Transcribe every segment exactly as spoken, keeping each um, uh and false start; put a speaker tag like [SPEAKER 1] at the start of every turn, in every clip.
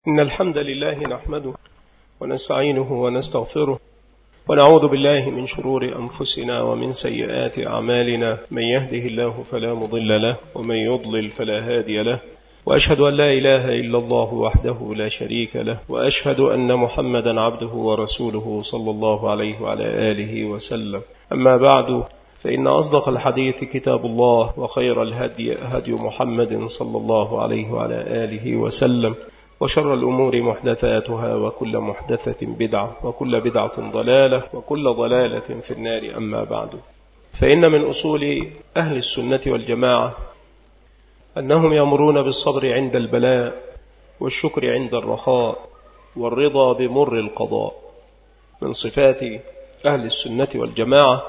[SPEAKER 1] إن الحمد لله نحمده ونستعينه ونستغفره ونعوذ بالله من شرور أنفسنا ومن سيئات أعمالنا. من يهده الله فلا مضل له ومن يضلل فلا هادي له، وأشهد أن لا إله إلا الله وحده لا شريك له، وأشهد أن محمدا عبده ورسوله صلى الله عليه وعلى آله وسلم. أما بعد، فإن أصدق الحديث كتاب الله، وخير الهدي هدي محمد صلى الله عليه وعلى آله وسلم، وشر الأمور محدثاتها، وكل محدثة بدعة، وكل بدعة ضلالة، وكل ضلالة في النار. أما بعد، فإن من أصول أهل السنة والجماعة أنهم يأمرون بالصبر عند البلاء، والشكر عند الرخاء، والرضا بمر القضاء. من صفات أهل السنة والجماعة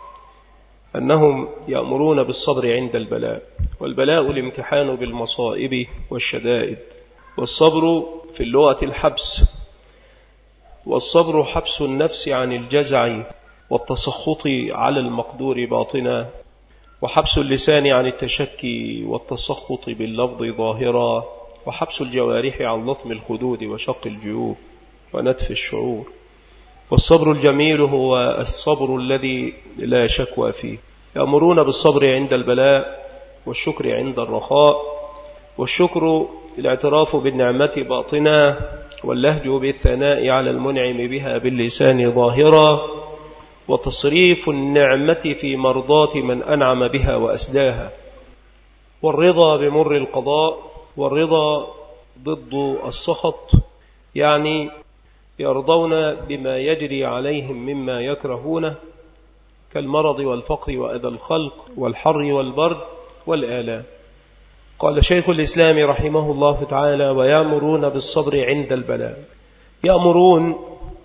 [SPEAKER 1] أنهم يأمرون بالصبر عند البلاء، والبلاء الامتحان بالمصائب والشدائد، والصبر في اللغة الحبس، والصبر حبس النفس عن الجزع والتسخط على المقدور باطنا، وحبس اللسان عن التشكي والتسخط باللفظ ظاهرا، وحبس الجوارح عن لطم الخدود وشق الجيوب ونتف الشعور. والصبر الجميل هو الصبر الذي لا شكوى فيه. يأمرون بالصبر عند البلاء، والشكر عند الرخاء. والشكر الاعتراف بالنعمة باطنا، واللهج بالثناء على المنعم بها باللسان ظاهرا، وتصريف النعمة في مرضاة من أنعم بها وأسداها. والرضا بمر القضاء، والرضا ضد السخط، يعني يرضون بما يجري عليهم مما يكرهونه، كالمرض والفقر وأذى الخلق والحر والبرد والآلام. قال شيخ الإسلام رحمه الله تعالى: ويأمرون بالصبر عند البلاء. يأمرون،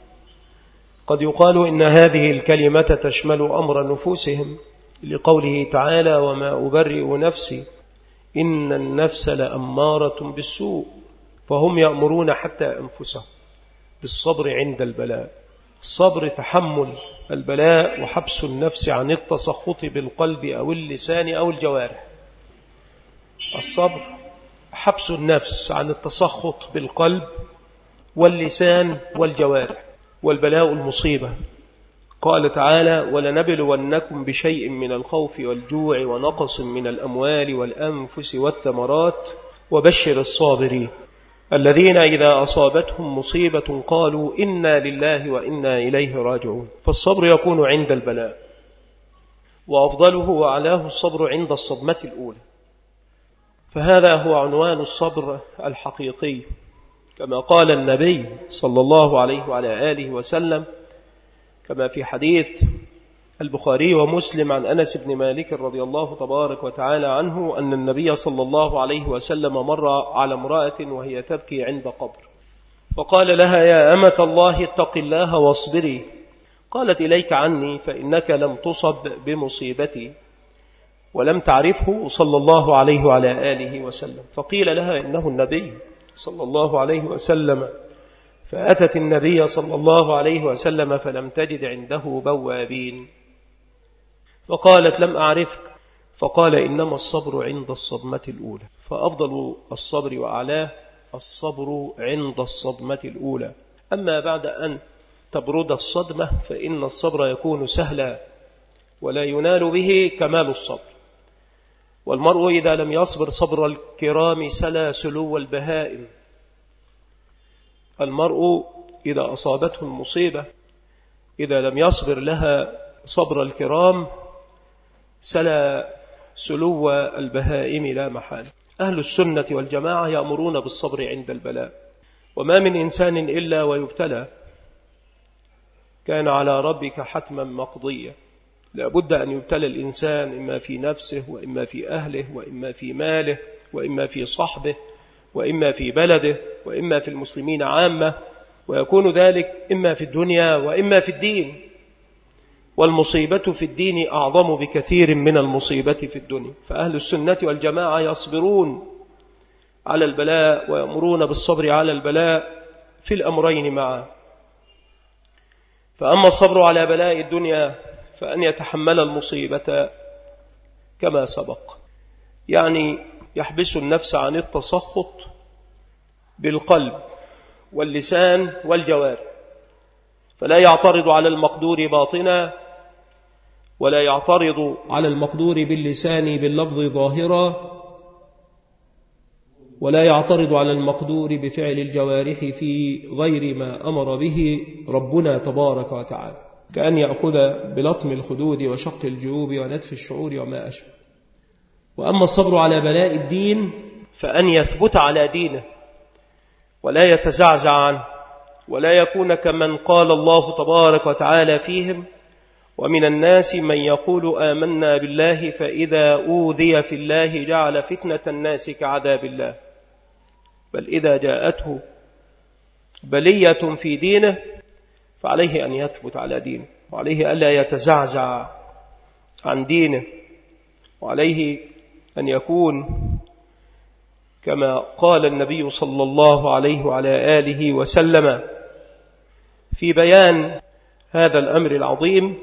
[SPEAKER 1] قد يقال إن هذه الكلمة تشمل أمر نفوسهم، لقوله تعالى: وما أبرئ نفسي إن النفس لأمارة بالسوء. فهم يأمرون حتى أنفسهم بالصبر عند البلاء. الصبر تحمل البلاء، وحبس النفس عن التسخط بالقلب أو اللسان أو الجوارح. الصبر حبس النفس عن التسخط بالقلب واللسان والجوارح. والبلاء المصيبة. قال تعالى: ولنبلونكم بشيء من الخوف والجوع ونقص من الأموال والأنفس والثمرات وبشر الصابرين الذين إذا أصابتهم مصيبة قالوا إنا لله وإنا إليه راجعون. فالصبر يكون عند البلاء، وأفضله وأعلاه الصبر عند الصدمة الأولى. فهذا هو عنوان الصبر الحقيقي، كما قال النبي صلى الله عليه وعلى آله وسلم، كما في حديث البخاري ومسلم عن أنس بن مالك رضي الله تبارك وتعالى عنه أن النبي صلى الله عليه وسلم مر على امرأة وهي تبكي عند قبر، فقال لها: يا أمة الله اتق الله واصبري. قالت: إليك عني، فإنك لم تصب بمصيبتي ولم تعرفه صلى الله عليه وعلى آله وسلم. فقيل لها: إنه النبي صلى الله عليه وسلم. فأتت النبي صلى الله عليه وسلم فلم تجد عنده بوابين، فقالت: لم أعرفك. فقال: إنما الصبر عند الصدمة الأولى. فأفضل الصبر وأعلاه الصبر عند الصدمة الأولى. أما بعد أن تبرد الصدمة فإن الصبر يكون سهلا، ولا ينال به كمال الصبر. والمرء إذا لم يصبر صبر الكرام سلا سلو البهائم. المرء إذا أصابته المصيبة إذا لم يصبر لها صبر الكرام سلا سلو البهائم لا محالة. أهل السنة والجماعة يأمرون بالصبر عند البلاء. وما من إنسان إلا ويبتلى، كان على ربك حتما مقضيا. لابد أن يبتلى الإنسان، إما في نفسه، وإما في أهله، وإما في ماله، وإما في صحبه، وإما في بلده، وإما في المسلمين عامة، ويكون ذلك إما في الدنيا وإما في الدين. والمصيبة في الدين أعظم بكثير من المصيبة في الدنيا. فأهل السنة والجماعة يصبرون على البلاء، ويأمرون بالصبر على البلاء في الأمرين معا. فأما الصبر على بلاء الدنيا فأن يتحمل المصيبة كما سبق، يعني يحبس النفس عن التسخط بالقلب واللسان والجوارح، فلا يعترض على المقدور باطنا، ولا يعترض على المقدور باللسان باللفظ ظاهرا، ولا يعترض على المقدور بفعل الجوارح في غير ما أمر به ربنا تبارك وتعالى، كأن يأخذ بلطم الخدود وشق الجيوب ونتف الشعور وما أشبه. وأما الصبر على بلاء الدين فأن يثبت على دينه ولا يتزعزع عنه، ولا يكون كمن قال الله تبارك وتعالى فيهم: ومن الناس من يقول آمنا بالله فإذا أوذي في الله جعل فتنة الناس كعذاب الله. بل إذا جاءته بلية في دينه فعليه أن يثبت على دينه، وعليه ألا يتزعزع عن دينه، وعليه أن يكون كما قال النبي صلى الله عليه وعلى آله وسلم في بيان هذا الأمر العظيم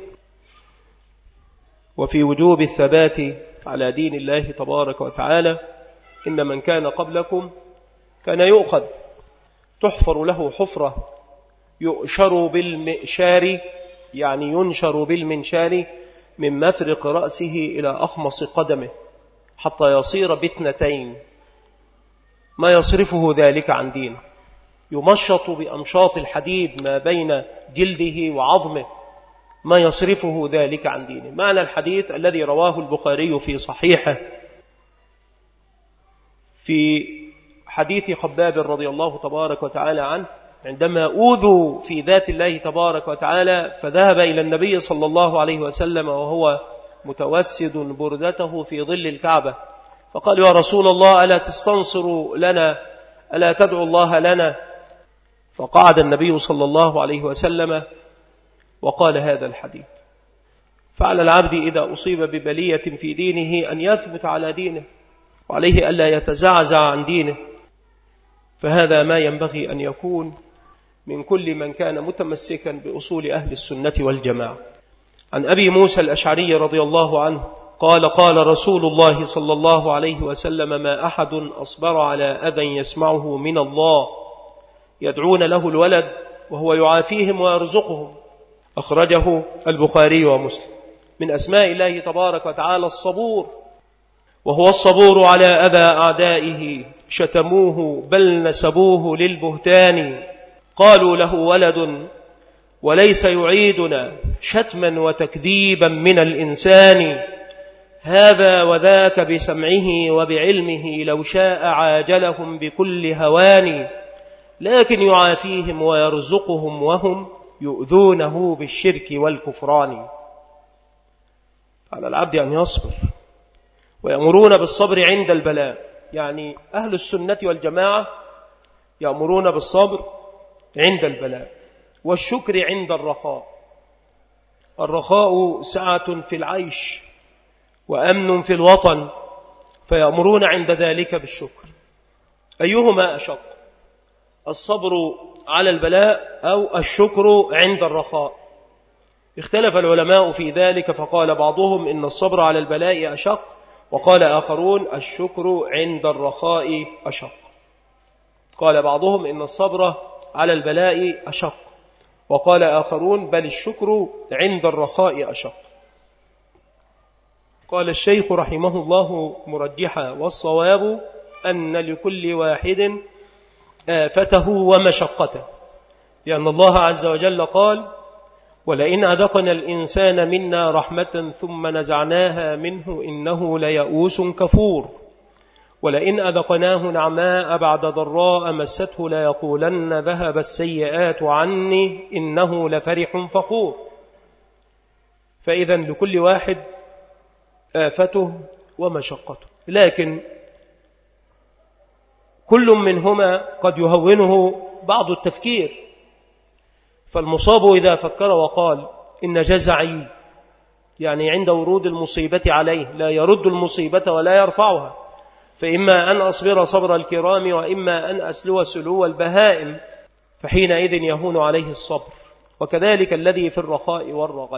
[SPEAKER 1] وفي وجوب الثبات على دين الله تبارك وتعالى: إن من كان قبلكم كان يؤخذ تحفر له حفرة يؤشر بالمئشار، يعني ينشر بالمنشار من مفرق رأسه إلى أخمص قدمه حتى يصير باثنتين، ما يصرفه ذلك عن دينه، يمشط بأمشاط الحديد ما بين جلده وعظمه، ما يصرفه ذلك عن دينه. معنى الحديث الذي رواه البخاري في صحيحه في حديث خباب رضي الله تبارك وتعالى عنه، عندما أوذوا في ذات الله تبارك وتعالى فذهب إلى النبي صلى الله عليه وسلم وهو متوسد بردته في ظل الكعبة، فقال: يا رسول الله ألا تستنصر لنا، ألا تدعو الله لنا؟ فقعد النبي صلى الله عليه وسلم وقال هذا الحديث. فعلى العبد إذا أصيب ببلية في دينه أن يثبت على دينه، وعليه ألا يتزعزع عن دينه، فهذا ما ينبغي أن يكون من كل من كان متمسكا بأصول أهل السنة والجماعة. عن أبي موسى الأشعري رضي الله عنه قال: قال رسول الله صلى الله عليه وسلم: ما أحد أصبر على أذى يسمعه من الله يدعون له الولد وهو يعافيهم ويرزقهم. أخرجه البخاري ومسلم. من أسماء الله تبارك وتعالى الصبور، وهو الصبور على أذى أعدائه، شتموه بل نسبوه للبهتان، قالوا له ولد وليس يعيدنا شتما وتكذيبا من الإنسان، هذا وذاك بسمعه وبعلمه، لو شاء عاجلهم بكل هوان، لكن يعافيهم ويرزقهم وهم يؤذونه بالشرك والكفران. على العبد أن يصبر، ويأمرون بالصبر عند البلاء، يعني أهل السنة والجماعة يأمرون بالصبر عند البلاء والشكر عند الرخاء. الرخاء سعة في العيش وأمن في الوطن، فيأمرون عند ذلك بالشكر. أيهما أشق، الصبر على البلاء أو الشكر عند الرخاء؟ اختلف العلماء في ذلك، فقال بعضهم إن الصبر على البلاء أشق، وقال آخرون الشكر عند الرخاء أشق. قال بعضهم إن الصبر على البلاء أشق، وقال آخرون بل الشكر عند الرخاء أشق. قال الشيخ رحمه الله مرجحا: والصواب أن لكل واحد آفته ومشقته، لأن الله عز وجل قال: ولئن أذقنا الإنسان منا رحمة ثم نزعناها منه إنه ليئوس كفور، ولئن أذقناه نعماء بعد ضراء مسته ليقولن ذهب السيئات عني إنه لفرح فخور. فإذا لكل واحد آفته ومشقته، لكن كل منهما قد يهونه بعض التفكير. فالمصاب إذا فكر وقال إن جزعي، يعني عند ورود المصيبة عليه لا يرد المصيبة ولا يرفعها، فإما أن أصبر صبر الكرام وإما أن أسلو سلو البهائم، فحينئذ يهون عليه الصبر. وكذلك الذي في الرخاء والرغد.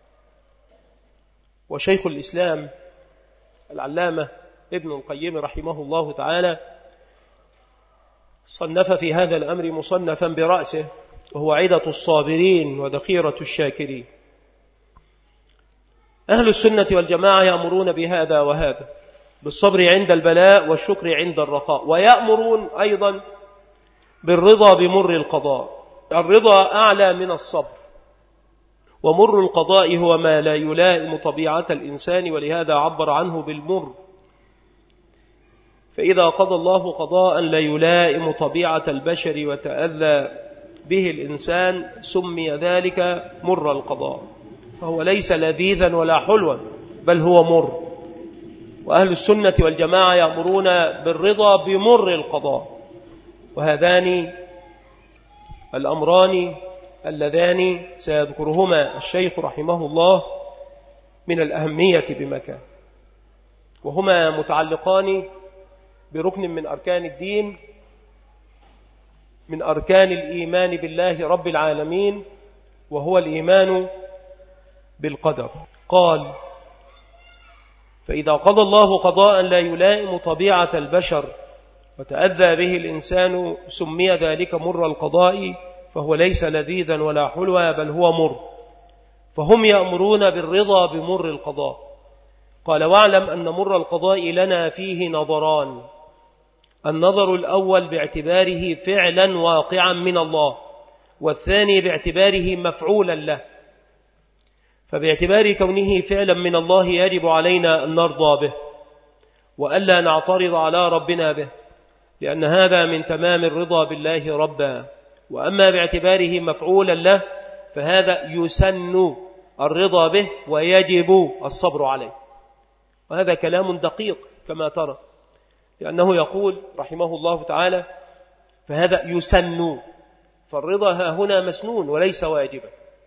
[SPEAKER 1] وشيخ الإسلام العلامة ابن القيم رحمه الله تعالى صنف في هذا الأمر مصنفا برأسه، وهو عدة الصابرين وذخيرة الشاكرين. أهل السنة والجماعة يأمرون بهذا وهذا، بالصبر عند البلاء والشكر عند الرخاء، ويأمرون أيضا بالرضا بمر القضاء. الرضا أعلى من الصبر، ومر القضاء هو ما لا يلائم طبيعة الإنسان، ولهذا عبر عنه بالمر. فإذا قضى الله قضاء لا يلائم طبيعة البشر وتأذى به الإنسان سمي ذلك مر القضاء، فهو ليس لذيذا ولا حلوا، بل هو مر. وأهل السنة والجماعة يأمرون بالرضا بمر القضاء، وهذان الأمران اللذان سيذكرهما الشيخ رحمه الله من الأهمية بمكان، وهما متعلقان بركن من أركان الدين، من أركان الإيمان بالله رب العالمين، وهو الإيمان بالقدر. قال: فإذا قضى الله قضاء لا يلائم طبيعة البشر وتأذى به الإنسان سمي ذلك مر القضاء، فهو ليس لذيذا ولا حلوا، بل هو مر. فهم يأمرون بالرضا بمر القضاء. قال: واعلم أن مر القضاء لنا فيه نظران. النظر الأول باعتباره فعلا واقعا من الله، والثاني باعتباره مفعولا له. فباعتبار كونه فعلا من الله يجب علينا أن نرضى به وألا نعترض على ربنا به، لأن هذا من تمام الرضا بالله ربا. وأما باعتباره مفعولا له فهذا يسن الرضا به ويجب الصبر عليه. وهذا كلام دقيق كما ترى، لأنه يقول رحمه الله تعالى: فهذا يسن، فالرضا ها هنا مسنون وليس واجبا،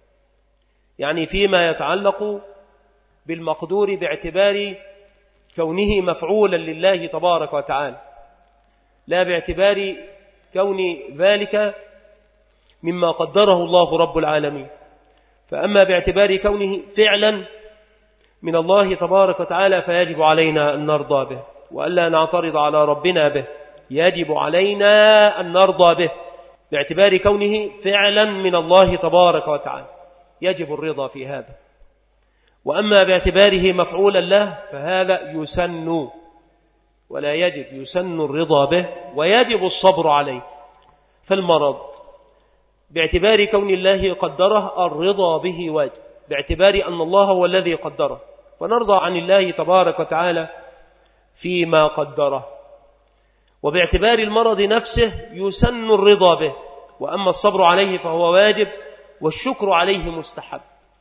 [SPEAKER 1] يعني فيما يتعلق بالمقدور باعتبار كونه مفعولا لله تبارك وتعالى، لا باعتبار كون ذلك مما قدره الله رب العالمين. فأما باعتبار كونه فعلا من الله تبارك وتعالى فيجب علينا أن نرضى به وألا نعترض على ربنا به، يجب علينا أن نرضى به باعتبار كونه فعلا من الله تبارك وتعالى، يجب الرضا في هذا. وأما باعتباره مفعولا له فهذا يسن ولا يجب، يسن الرضا به ويجب الصبر عليه. فالمرض باعتبار كون الله قدره الرضا به واجب، باعتبار أن الله هو الذي قدره، فنرضى عن الله تبارك وتعالى فيما قدره. وباعتبار المرض نفسه يسن الرضا به، وأما الصبر عليه فهو واجب والشكر عليه مستحب.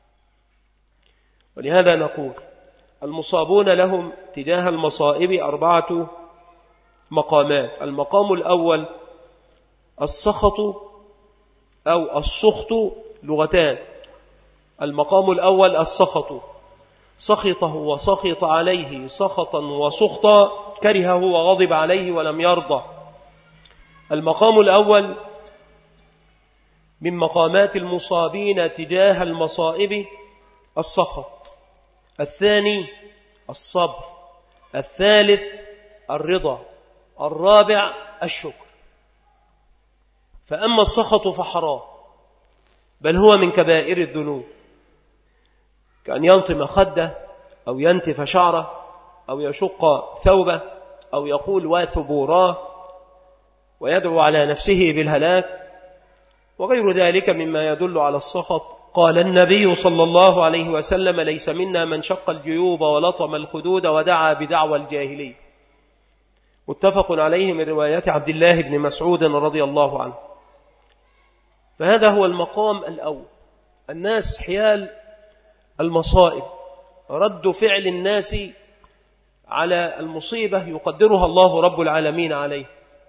[SPEAKER 1] ولهذا نقول: المصابون لهم تجاه المصائب أربعة مقامات. المقام الأول السخط أو السخط، لغتان. المقام الأول السخط، سخطه وسخط عليه سخطا وسخطا، كرهه وغضب عليه ولم يرضى. المقام الأول من مقامات المصابين تجاه المصائب السخط. الثاني الصبر. الثالث الرضا. الرابع الشكر. فأما السخط فحرام، بل هو من كبائر الذنوب، كأن يلطم خده أو ينتف شعره أو يشق ثوبه أو يقول واثبوراه ويدعو على نفسه بالهلاك وغير ذلك مما يدل على السخط. قال النبي صلى الله عليه وسلم: ليس منا من شق الجيوب ولطم الخدود ودعا بدعوى الجاهلية. متفق عليه من رواية عبد الله بن مسعود رضي الله عنه. فهذا هو المقام الأول. الناس حيال المصائب رد فعل الناس على المصيبة يقدرها الله رب العالمين عليه،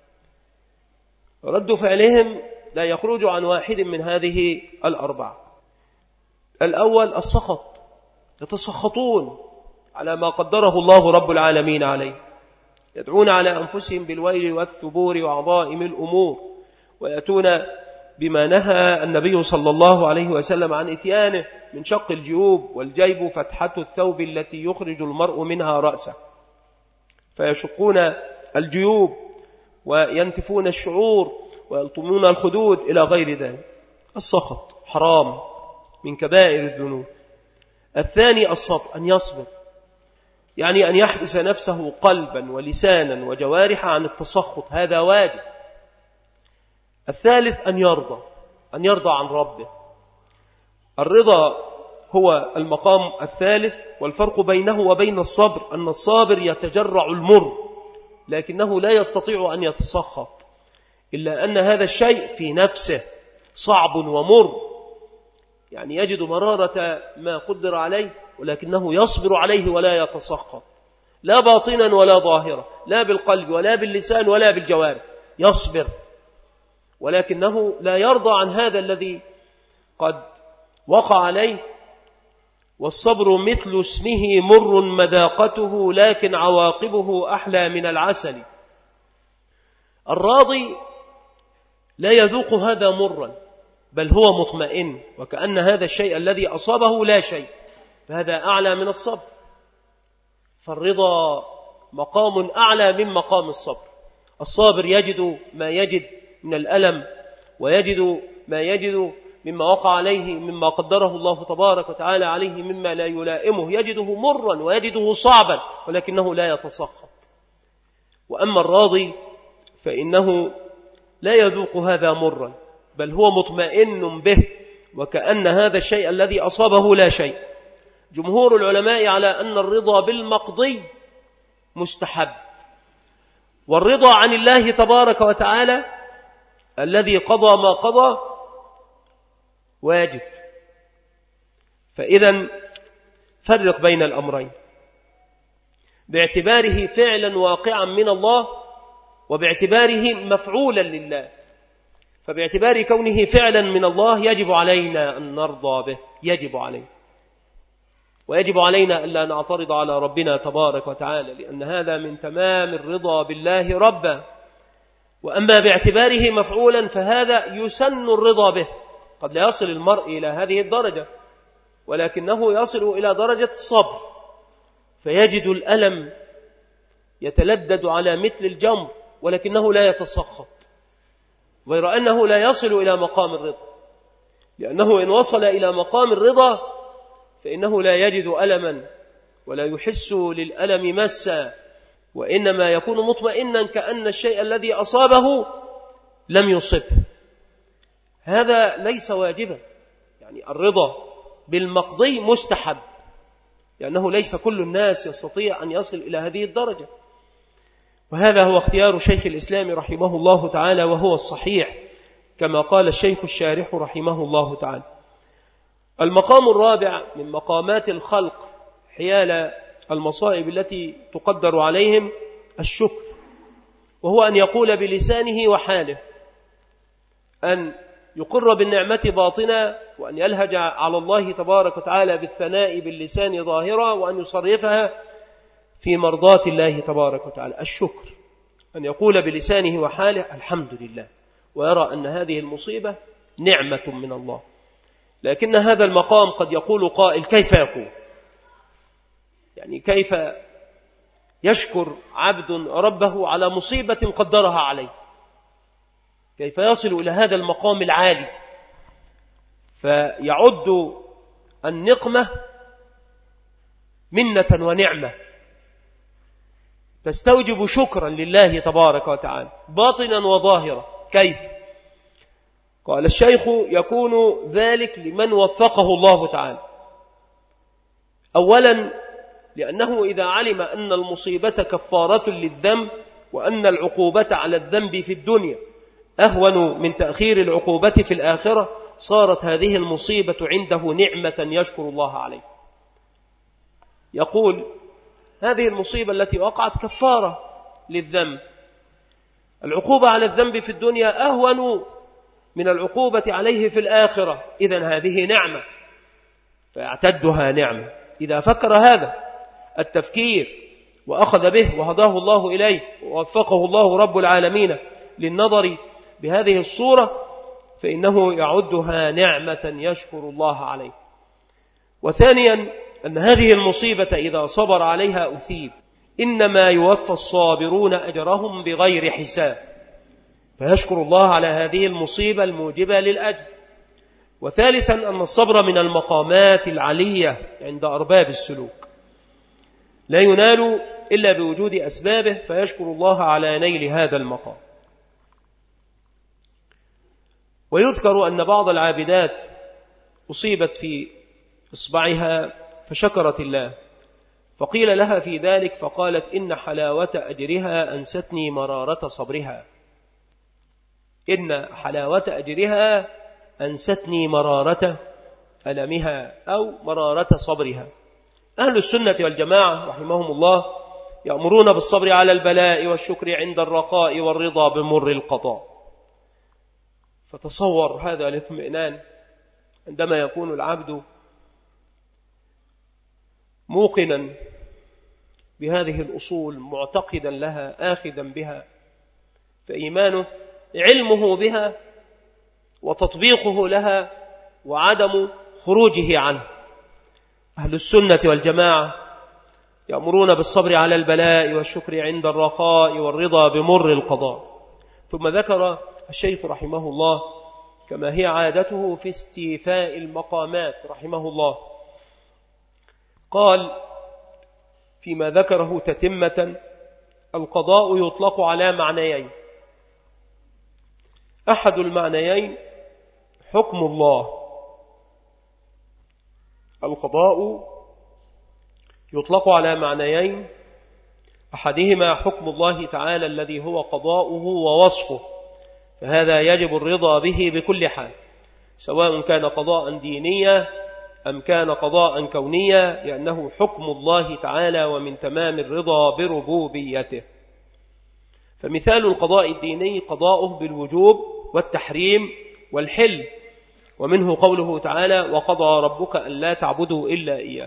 [SPEAKER 1] رد فعلهم لا يخرج عن واحد من هذه الأربعة. الأول السخط، يتسخطون على ما قدره الله رب العالمين عليه، يدعون على أنفسهم بالويل والثبور وعظائم الأمور، ويأتون بما نهى النبي صلى الله عليه وسلم عن إتيانه من شق الجيوب، والجيب فتحة الثوب التي يخرج المرء منها رأسه، فيشقون الجيوب وينتفون الشعور ويلطمون الخدود إلى غير ذلك. السخط حرام من كبائر الذنوب. الثاني الصبر، أن يصبر، يعني أن يحبس نفسه قلبا ولسانا وجوارح عن التسخط، هذا واجب. الثالث أن يرضى، أن يرضى عن ربه. الرضا هو المقام الثالث، والفرق بينه وبين الصبر أن الصابر يتجرع المر لكنه لا يستطيع أن يتسخط، إلا أن هذا الشيء في نفسه صعب ومر، يعني يجد مرارة ما قدر عليه ولكنه يصبر عليه ولا يتسخط، لا باطنا ولا ظاهرا، لا بالقلب ولا باللسان ولا بالجوارح، يصبر، ولكنه لا يرضى عن هذا الذي قد وقع عليه. والصبر مثل اسمه مر مذاقته لكن عواقبه أحلى من العسل. الراضي لا يذوق هذا مرا، بل هو مطمئن وكأن هذا الشيء الذي أصابه لا شيء، فهذا أعلى من الصبر. فالرضا مقام أعلى من مقام الصبر. الصابر يجد ما يجد من الألم ويجد ما يجد مما وقع عليه مما قدره الله تبارك وتعالى عليه مما لا يلائمه، يجده مرا ويجده صعبا ولكنه لا يتسخط. وأما الراضي فإنه لا يذوق هذا مرا، بل هو مطمئن به وكأن هذا الشيء الذي أصابه لا شيء. جمهور العلماء على أن الرضا بالمقضي مستحب، والرضا عن الله تبارك وتعالى الذي قضى ما قضى واجب. فإذا فرق بين الأمرين باعتباره فعلا واقعا من الله وباعتباره مفعولا لله. فباعتبار كونه فعلا من الله يجب علينا أن نرضى به، يجب علينا، ويجب علينا ألا نعترض على ربنا تبارك وتعالى، لأن هذا من تمام الرضا بالله ربا. وأما باعتباره مفعولا فهذا يسن الرضا به. قد لا يصل المرء إلى هذه الدرجة، ولكنه يصل إلى درجة الصبر، فيجد الألم يتلدد على مثل الجمر ولكنه لا يتسخط، غير أنه لا يصل إلى مقام الرضا، لأنه إن وصل إلى مقام الرضا فإنه لا يجد ألما ولا يحس للألم مسا، وإنما يكون مطمئنا كأن الشيء الذي أصابه لم يصبه. هذا ليس واجبا، يعني الرضا بالمقضي مستحب، لأنه ليس كل الناس يستطيع أن يصل إلى هذه الدرجة. وهذا هو اختيار شيخ الإسلام رحمه الله تعالى، وهو الصحيح كما قال الشيخ الشارح رحمه الله تعالى. المقام الرابع من مقامات الخلق حيال المصائب التي تقدر عليهم الشكر، وهو أن يقول بلسانه وحاله، أن يقر بالنعمة باطنا، وأن يلهج على الله تبارك وتعالى بالثناء باللسان ظاهرا، وأن يصرفها في مرضاة الله تبارك وتعالى. الشكر أن يقول بلسانه وحاله الحمد لله، ويرى أن هذه المصيبة نعمة من الله. لكن هذا المقام قد يقول قائل كيف يقول؟ يعني كيف يشكر عبد ربه على مصيبة قدرها عليه؟ كيف يصل إلى هذا المقام العالي فيعد النقمة منة ونعمة تستوجب شكرا لله تبارك وتعالى باطنا وظاهرا؟ كيف؟ قال الشيخ يكون ذلك لمن وفقه الله تعالى. أولا لأنه إذا علم أن المصيبة كفارة للذنب، وأن العقوبة على الذنب في الدنيا أهون من تأخير العقوبة في الآخرة، صارت هذه المصيبة عنده نعمة يشكر الله عليه. يقول هذه المصيبة التي وقعت كفارة للذنب، العقوبة على الذنب في الدنيا أهون من العقوبة عليه في الآخرة، إذن هذه نعمة فيعتدها نعمة. إذا فكر هذا التفكير وأخذ به وهداه الله إليه ووفقه الله رب العالمين للنظر بهذه الصورة، فإنه يعدها نعمة يشكر الله عليه. وثانيا أن هذه المصيبة إذا صبر عليها أثيب، إنما يوفى الصابرون أجرهم بغير حساب. فيشكر الله على هذه المصيبة الموجبة للأجر. وثالثا أن الصبر من المقامات العلية عند أرباب السلوك، لا ينال إلا بوجود أسبابه، فيشكر الله على نيل هذا المقام. ويذكر أن بعض العابدات أصيبت في إصبعها فشكرت الله، فقيل لها في ذلك فقالت إن حلاوة أجرها أنستني مرارة صبرها. إن حلاوة أجرها أنستني مرارة ألمها أو مرارة صبرها. أهل السنة والجماعة رحمهم الله يأمرون بالصبر على البلاء والشكر عند الرخاء والرضا بمر القضاء. فتصور هذا الاطمئنان عندما يكون العبد موقنا بهذه الأصول معتقدا لها آخذا بها، فإيمانه علمه بها وتطبيقه لها وعدم خروجه عنه. أهل السنة والجماعة يأمرون بالصبر على البلاء والشكر عند الرخاء والرضا بمر القضاء. ثم ذكر الشيخ رحمه الله كما هي عادته في استيفاء المقامات رحمه الله، قال فيما ذكره تتمة: القضاء يطلق على معنيين. أحد المعنيين حكم الله. القضاء يطلق على معنيين، أحدهما حكم الله تعالى الذي هو قضاؤه ووصفه، فهذا يجب الرضا به بكل حال، سواء كان قضاء دينيا أم كان قضاء كونيا، لأنه حكم الله تعالى ومن تمام الرضا بربوبيته. فمثال القضاء الديني قضاؤه بالوجوب والتحريم والحل، ومنه قوله تعالى: وقضى ربك ألا تعبدوا إلا إياه.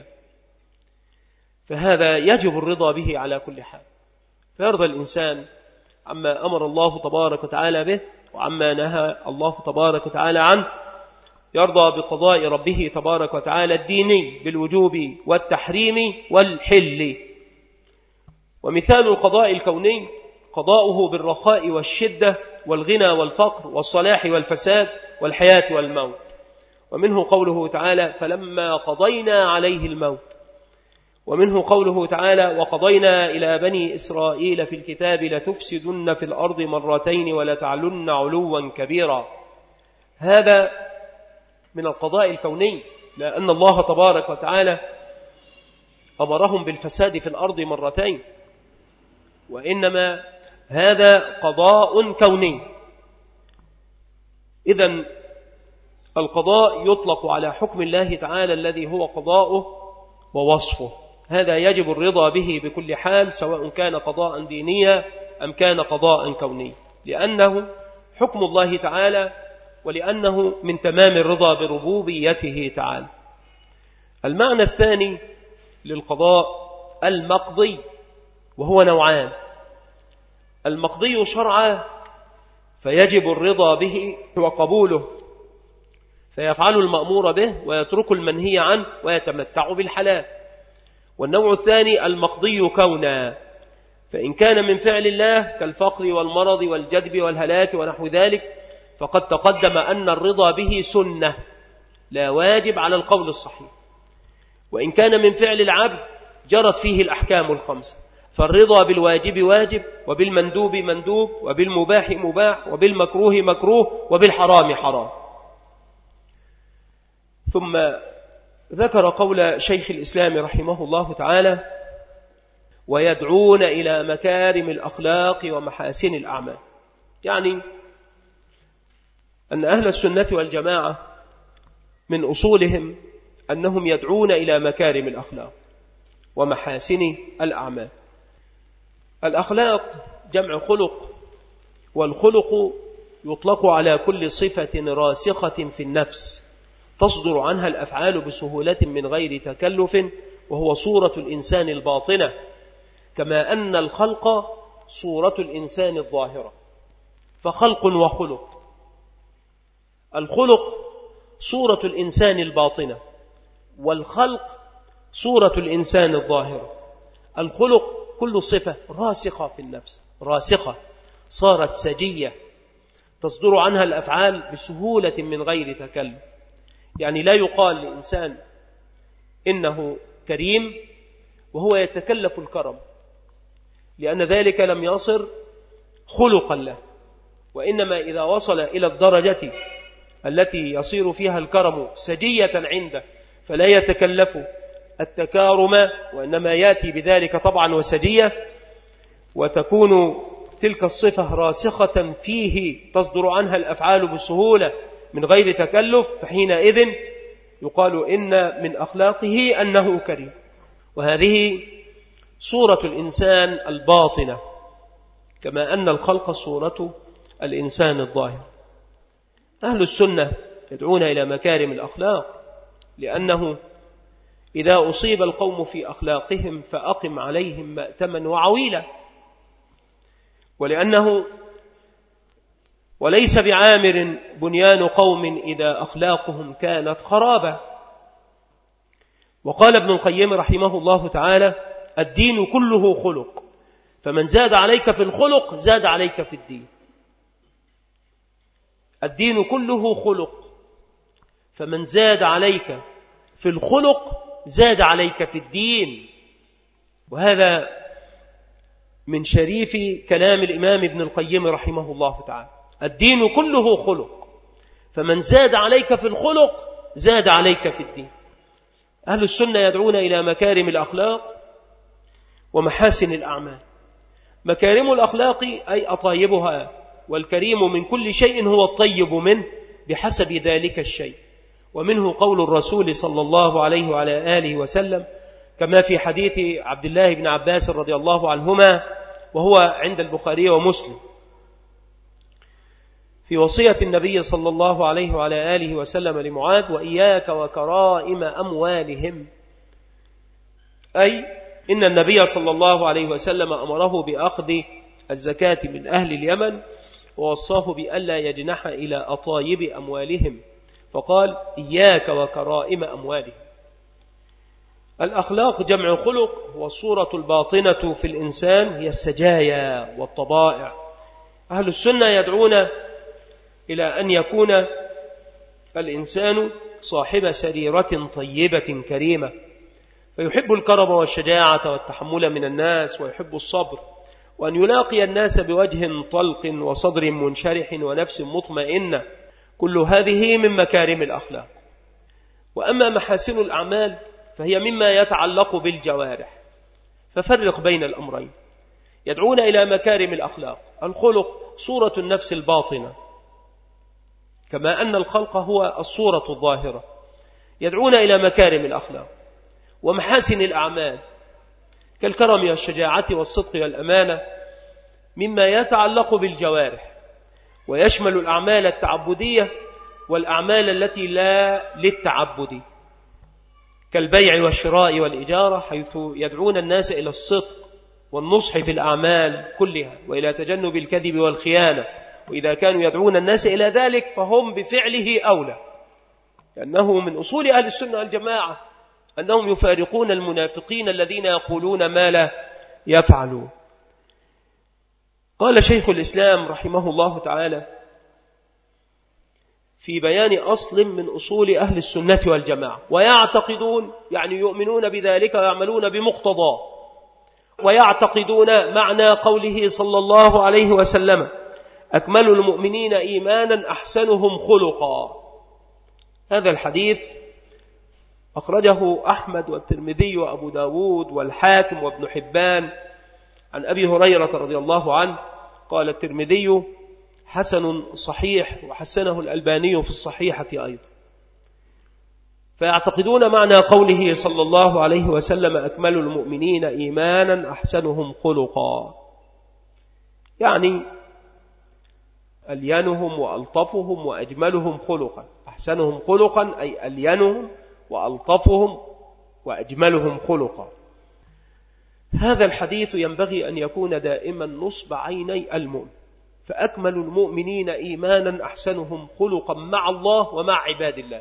[SPEAKER 1] فهذا يجب الرضا به على كل حال، فيرضى الإنسان عما أمر الله تبارك وتعالى به وعما نهى الله تبارك وتعالى عنه، يرضى بقضاء ربه تبارك وتعالى الديني بالوجوب والتحريم والحل. ومثال القضاء الكوني قضاؤه بالرخاء والشدة والغنى والفقر والصلاح والفساد والحياة والموت، ومنه قوله تعالى: فلما قضينا عليه الموت. ومنه قوله تعالى: وقضينا إلى بني إسرائيل في الكتاب لتفسدن في الأرض مرتين ولتعلن علوا كبيرا. هذا من القضاء الكوني، لأن الله تبارك وتعالى أمرهم بالفساد في الأرض مرتين، وإنما هذا قضاء كوني. إذن القضاء يطلق على حكم الله تعالى الذي هو قضاؤه ووصفه، هذا يجب الرضا به بكل حال، سواء كان قضاء دينيا أم كان قضاء كوني، لأنه حكم الله تعالى ولأنه من تمام الرضا بربوبيته تعالى. المعنى الثاني للقضاء المقضي، وهو نوعان: المقضي شرعا فيجب الرضا به وقبوله، فيفعل المأمور به ويترك المنهي عنه ويتمتع بالحلال. والنوع الثاني المقضي كونا، فإن كان من فعل الله كالفقر والمرض والجدب والهلاك ونحو ذلك فقد تقدم أن الرضا به سنة لا واجب على القول الصحيح. وإن كان من فعل العبد جرت فيه الأحكام الخمسة، فالرضا بالواجب واجب، وبالمندوب مندوب، وبالمباح مباح، وبالمكروه مكروه، وبالحرام حرام. ثم ذكر قول شيخ الإسلام رحمه الله تعالى: ويدعون إلى مكارم الأخلاق ومحاسن الأعمال، يعني أن أهل السنة والجماعة من أصولهم أنهم يدعون إلى مكارم الأخلاق ومحاسن الأعمال. الأخلاق جمع خلق، والخلق يطلق على كل صفة راسخة في النفس تصدر عنها الأفعال بسهولة من غير تكلف، وهو صورة الإنسان الباطنة، كما أن الخلق صورة الإنسان الظاهرة، فخلق وخلق. الخلق صورة الإنسان الباطنة، والخلق صورة الإنسان الظاهرة. الخلق كل صفة راسخة في النفس، راسخة صارت سجية
[SPEAKER 2] تصدر عنها الأفعال بسهولة من غير تكلف. يعني لا يقال لإنسان إنه كريم وهو يتكلف الكرم، لأن ذلك لم يصر خلقا له، وإنما إذا وصل إلى الدرجة التي يصير فيها الكرم سجية عنده فلا يتكلف التكارم، وإنما يأتي بذلك طبعا وسجية، وتكون تلك الصفة راسخة فيه تصدر عنها الأفعال بسهولة من غير تكلف، فحينئذ يقال إن من أخلاقه أنه كريم. وهذه صورة الإنسان الباطنة، كما أن الخلق صورة الإنسان الظاهر. أهل السنة يدعون إلى مكارم الأخلاق، لأنه إذا أصيب القوم في أخلاقهم فأقم عليهم مأتما وعويلا، ولأنه وليس بعامر بنيان قوم إذا أخلاقهم كانت خرابة. وقال ابن القيم رحمه الله تعالى: الدين كله خلق، فمن زاد عليك في الخلق زاد عليك في الدين. الدين كله خلق، فمن زاد عليك في الخلق زاد عليك في الدين. وهذا من شريف كلام الإمام ابن القيم رحمه الله تعالى: الدين كله خلق، فمن زاد عليك في الخلق زاد عليك في الدين. أهل السنة يدعون إلى مكارم الأخلاق ومحاسن الأعمال. مكارم الأخلاق أي أطايبها، والكريم من كل شيء هو الطيب منه بحسب ذلك الشيء. ومنه قول الرسول صلى الله عليه وعلى آله وسلم كما في حديث عبد الله بن عباس رضي الله عنهما، وهو عند البخاري ومسلم، في وصية النبي صلى الله عليه وعلى آله وسلم لمعاذ: وإياك وكرائم أموالهم. أي إن النبي صلى الله عليه وسلم أمره بأخذ الزكاة من أهل اليمن، ووصاه بألا يجنح إلى أطايب أموالهم، فقال: إياك وكرائم أموالهم. الأخلاق جمع خلق، والصورة الباطنة في الإنسان هي السجايا والطبائع. أهل السنة يدعون إلى أن يكون الإنسان صاحب سريرة طيبة كريمة، فيحب الكرم والشجاعة والتحمل من الناس، ويحب الصبر، وأن يلاقي الناس بوجه طلق وصدر منشرح ونفس مطمئنة. كل هذه من مكارم الأخلاق. وأما محاسن الأعمال فهي مما يتعلق بالجوارح، ففرق بين الأمرين. يدعون إلى مكارم الأخلاق. الخلق صورة النفس الباطنة، كما أن الخلق هو الصورة الظاهرة. يدعون إلى مكارم الأخلاق ومحاسن الأعمال كالكرم والشجاعة والصدق والأمانة، مما يتعلق بالجوارح، ويشمل الأعمال التعبدية والأعمال التي لا للتعبد، كالبيع والشراء والإجارة، حيث يدعون الناس إلى الصدق والنصح في الأعمال كلها، وإلى تجنب الكذب والخيانة. وإذا كانوا يدعون الناس إلى ذلك فهم بفعله أولى، لأنه من أصول أهل السنة والجماعة أنهم يفارقون المنافقين الذين يقولون ما لا يفعلون. قال شيخ الإسلام رحمه الله تعالى في بيان أصل من أصول أهل السنة والجماعة: ويعتقدون، يعني يؤمنون بذلك ويعملون بمقتضاه، ويعتقدون معنى قوله صلى الله عليه وسلم: أكمل المؤمنين إيمانا أحسنهم خلقا. هذا الحديث أخرجه أحمد والترمذي وأبو داود والحاكم وابن حبان عن أبي هريرة رضي الله عنه. قال الترمذي: حسن صحيح، وحسنه الألباني في الصحيحة أيضا. فيعتقدون معنى قوله صلى الله عليه وسلم: أكمل المؤمنين إيمانا أحسنهم خلقا، يعني ألينهم وألطفهم وأجملهم خلقا. أحسنهم خلقا أي ألينهم وألطفهم وأجملهم خلقا. هذا الحديث ينبغي أن يكون دائما نصب عيني المؤمن، فأكمل المؤمنين إيمانا أحسنهم خلقا مع الله ومع عباد الله.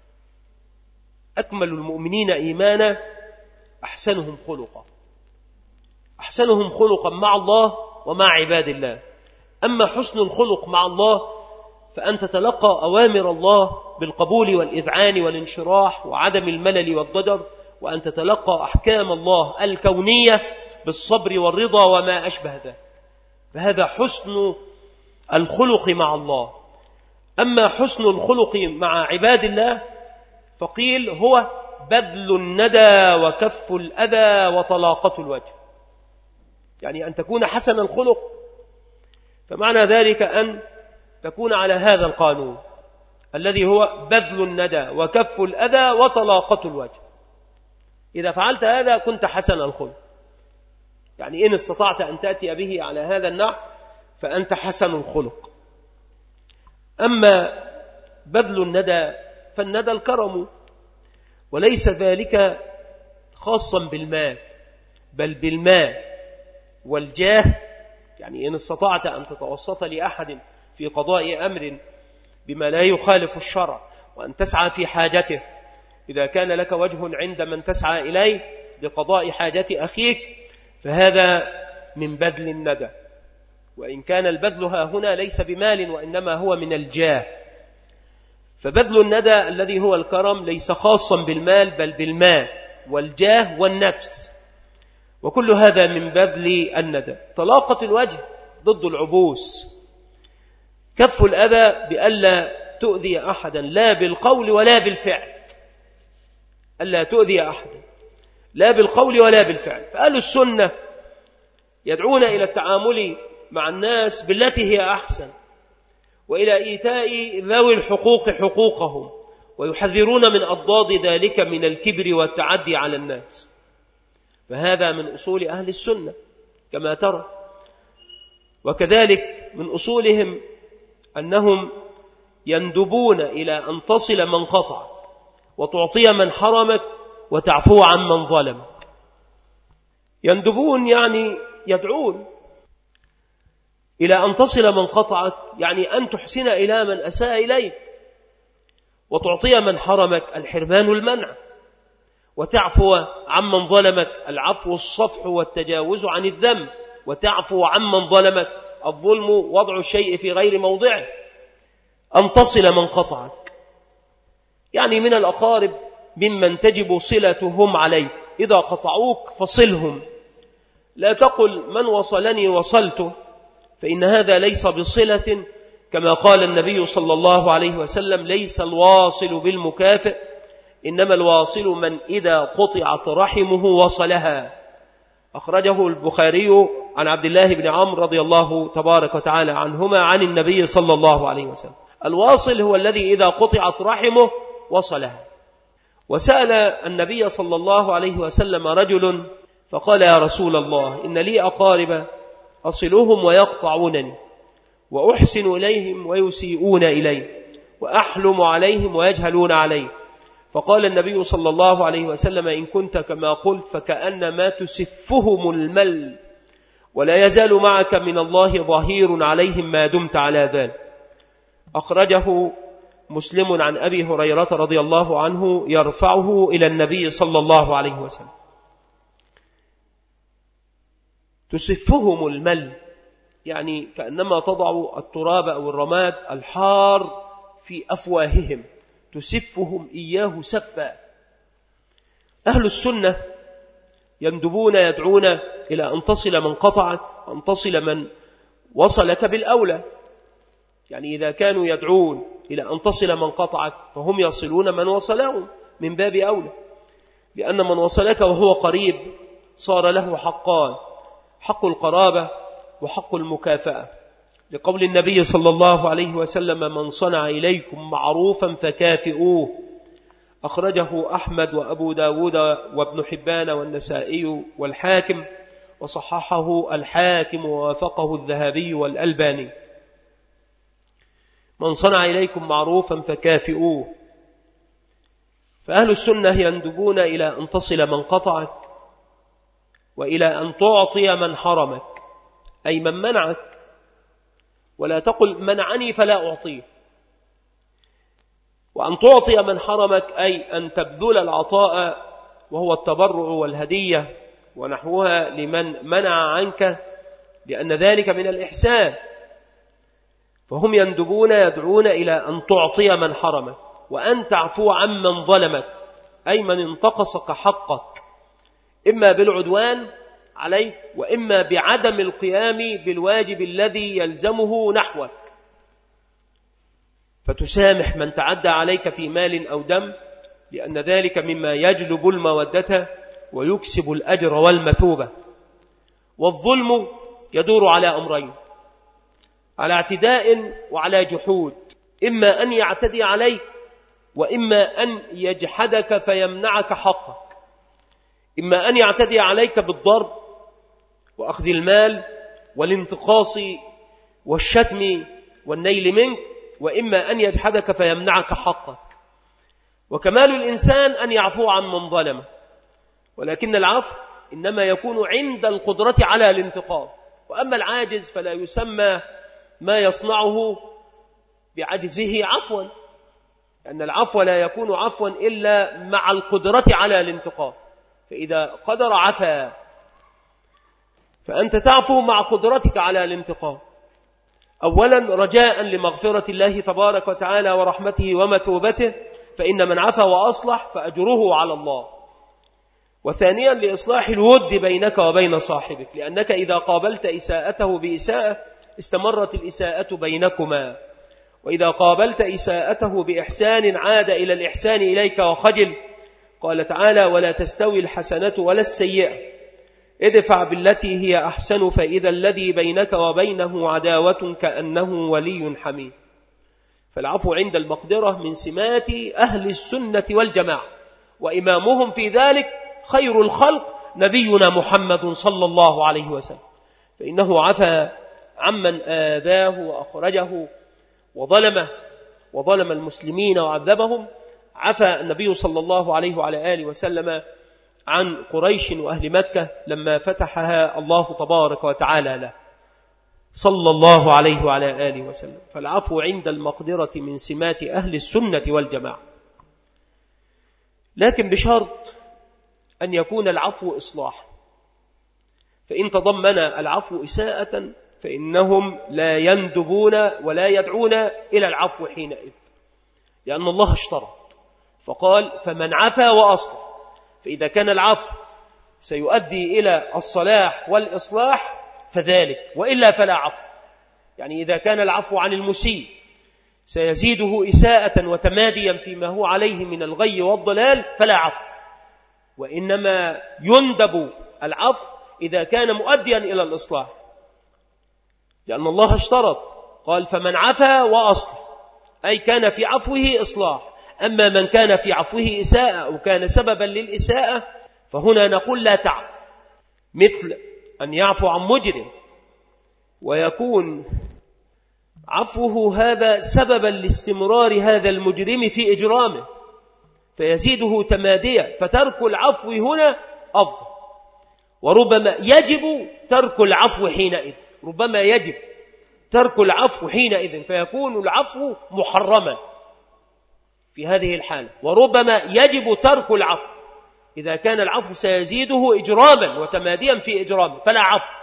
[SPEAKER 2] أكمل المؤمنين إيمانا أحسنهم خلقا، أحسنهم خلقا مع الله ومع عباد الله. أما حسن الخلق مع الله فأن تتلقى أوامر الله بالقبول والإذعان والانشراح وعدم الملل والضجر، وأن تتلقى أحكام الله الكونية بالصبر والرضا وما أشبه ذلك. فهذا حسن الخلق مع الله. أما حسن الخلق مع عباد الله فقيل هو بذل الندى وكف الأذى وطلاقة الوجه. يعني أن تكون حسن الخلق، فمعنى ذلك أن تكون على هذا القانون الذي هو بذل الندى وكف الأذى وطلاقة الوجه. إذا فعلت هذا كنت حسن الخلق، يعني إن استطعت أن تأتي به على هذا النحو فأنت حسن الخلق. أما بذل الندى فالندى الكرم، وليس ذلك خاصا بالمال بل بالمال والجاه. يعني إن استطعت أن تتوسط لأحد في قضاء أمر بما لا يخالف الشرع وأن تسعى في حاجته، إذا كان لك وجه عند من تسعى إليه لقضاء حاجة أخيك فهذا من بذل الندى، وإن كان البذل ها هنا ليس بمال وإنما هو من الجاه. فبذل الندى الذي هو الكرم ليس خاصا بالمال بل بالمال والجاه والنفس، وكل هذا من بذل الندى. طلاقة الوجه ضد العبوس. كف الأذى بألا تؤذي أحدا لا بالقول ولا بالفعل، ألا تؤذي أحدا لا بالقول ولا بالفعل. فأهل السنة يدعون إلى التعامل مع الناس بالتي هي أحسن، وإلى إيتاء ذوي الحقوق حقوقهم، ويحذرون من أضداد ذلك من الكبر والتعدي على الناس. فهذا من أصول أهل السنة كما ترى. وكذلك من أصولهم أنهم يندبون إلى أن تصل من قطع وتعطي من حرمك وتعفو عن من ظلمك. يندبون يعني يدعون إلى أن تصل من قطعك، يعني أن تحسن إلى من أساء إليك، وتعطي من حرمك الحرمان المنع، وتعفو عن من ظلمك العفو الصفح والتجاوز عن الذنب، وتعفو عن من ظلمك الظلم وضع الشيء في غير موضعه. أن تصل من قطعك يعني من الأقارب ممن تجب صلتهم عليك، إذا قطعوك فصلهم. لا تقل من وصلني وصلته، فإن هذا ليس بصلة، كما قال النبي صلى الله عليه وسلم: ليس الواصل بالمكافئ، إنما الواصل من إذا قطعت رحمه وصلها. أخرجه البخاري عن عبد الله بن عمرو رضي الله تبارك وتعالى عنهما عن النبي صلى الله عليه وسلم. الواصل هو الذي إذا قطعت رحمه وصلها. وسأل النبي صلى الله عليه وسلم رجل فقال: يا رسول الله، إن لي أقارب أصلهم ويقطعونني، وأحسن إليهم ويسيئون إلي، وأحلم عليهم ويجهلون علي. فقال النبي صلى الله عليه وسلم: إن كنت كما قلت فكأنما تسفهم المل، ولا يزال معك من الله ظهير عليهم ما دمت على ذلك. أخرجه مسلم عن أبي هريرة رضي الله عنه يرفعه إلى النبي صلى الله عليه وسلم. تسفهم المل يعني كأنما تضع التراب أو الرماد الحار في أفواههم، تسفهم إياه سفا. أهل السنة يندبون يدعون إلى أن تصل من قطعك، أن تصل من وصلك بالأولى. يعني إذا كانوا يدعون إلى أن تصل من قطعك فهم يصلون من وصلهم من باب أولى، لأن من وصلك وهو قريب صار له حقان: حق القرابة وحق المكافأة، لقول النبي صلى الله عليه وسلم: من صنع إليكم معروفا فكافئوه. أخرجه أحمد وأبو داود وابن حبان والنسائي والحاكم، وصححه الحاكم ووافقه الذهبي والألباني. من صنع إليكم معروفا فكافئوه. فأهل السنة يندبون إلى أن تصل من قطعك، وإلى أن تعطي من حرمك، أي من منعك. ولا تقل منعني فلا أعطيه. وأن تعطي من حرمك أي أن تبذل العطاء، وهو التبرع والهدية ونحوها، لمن منع عنك، لأن ذلك من الإحسان. فهم يندبون يدعون إلى أن تعطي من حرمك وأن تعفو عمن ظلمك، أي من انتقصك حقك، إما بالعدوان عليه وإما بعدم القيام بالواجب الذي يلزمه نحوك، فتسامح من تعدى عليك في مال أو دم، لأن ذلك مما يجلب المودة ويكسب الأجر والمثوبة. والظلم يدور على أمرين: على اعتداء وعلى جحود، إما أن يعتدي عليك وإما أن يجحدك فيمنعك حقك، إما أن يعتدي عليك بالضرب وأخذ المال والانتقاص والشتم والنيل منك، وإما أن يجحدك فيمنعك حقك. وكمال الإنسان أن يعفو عن من ظلمه، ولكن العفو إنما يكون عند القدرة على الانتقام، وأما العاجز فلا يسمى ما يصنعه بعجزه عفوا، لأن العفو لا يكون عفوا إلا مع القدرة على الانتقام، فإذا قدر عفا، فأنت تعفو مع قدرتك على الانتقام، أولا رجاء لمغفرة الله تبارك وتعالى ورحمته ومثوبته، فإن من عفا وأصلح فأجره على الله، وثانيا لإصلاح الود بينك وبين صاحبك، لأنك إذا قابلت إساءته بإساءة استمرت الإساءة بينكما، وإذا قابلت إساءته بإحسان عاد إلى الإحسان إليك وخجل. قال تعالى: ولا تستوي الحسنة ولا السيئة ادفع بالتي هي أحسن فإذا الذي بينك وبينه عداوة كأنه ولي حميم. فالعفو عند المقدرة من سمات أهل السنة والجماعة، وإمامهم في ذلك خير الخلق نبينا محمد صلى الله عليه وسلم، فإنه عفى عمن آذاه وأخرجه وظلمه وظلم المسلمين وعذبهم. عفى النبي صلى الله عليه وعلى آله وسلم عن قريش وأهل مكة لما فتحها الله تبارك وتعالى له صلى الله عليه وعلى آله وسلم. فالعفو عند المقدرة من سمات أهل السنة والجماعة، لكن بشرط أن يكون العفو إصلاح، فإن تضمن العفو إساءة فإنهم لا يندبون ولا يدعون إلى العفو حينئذ، لأن الله اشترط فقال: فمن عفا وأصلح. فإذا كان العفو سيؤدي إلى الصلاح والإصلاح فذلك، وإلا فلا عفو. يعني إذا كان العفو عن المسيء سيزيده إساءة وتماديا فيما هو عليه من الغي والضلال فلا عفو، وإنما يندب العفو إذا كان مؤديا إلى الإصلاح، لأن الله اشترط قال: فمن عفا وأصلح، أي كان في عفوه إصلاح. أما من كان في عفوه إساءة أو كان سببا للإساءة فهنا نقول لا تعف، مثل أن يعفو عن مجرم ويكون عفوه هذا سببا لاستمرار هذا المجرم في إجرامه فيزيده تماديا، فترك العفو هنا أفضل. وربما يجب ترك العفو حينئذ، ربما يجب ترك العفو حينئذ فيكون العفو محرما في هذه الحالة، وربما يجب ترك العفو إذا كان العفو سيزيده إجراما وتماديا في إجرامه فلا عفو.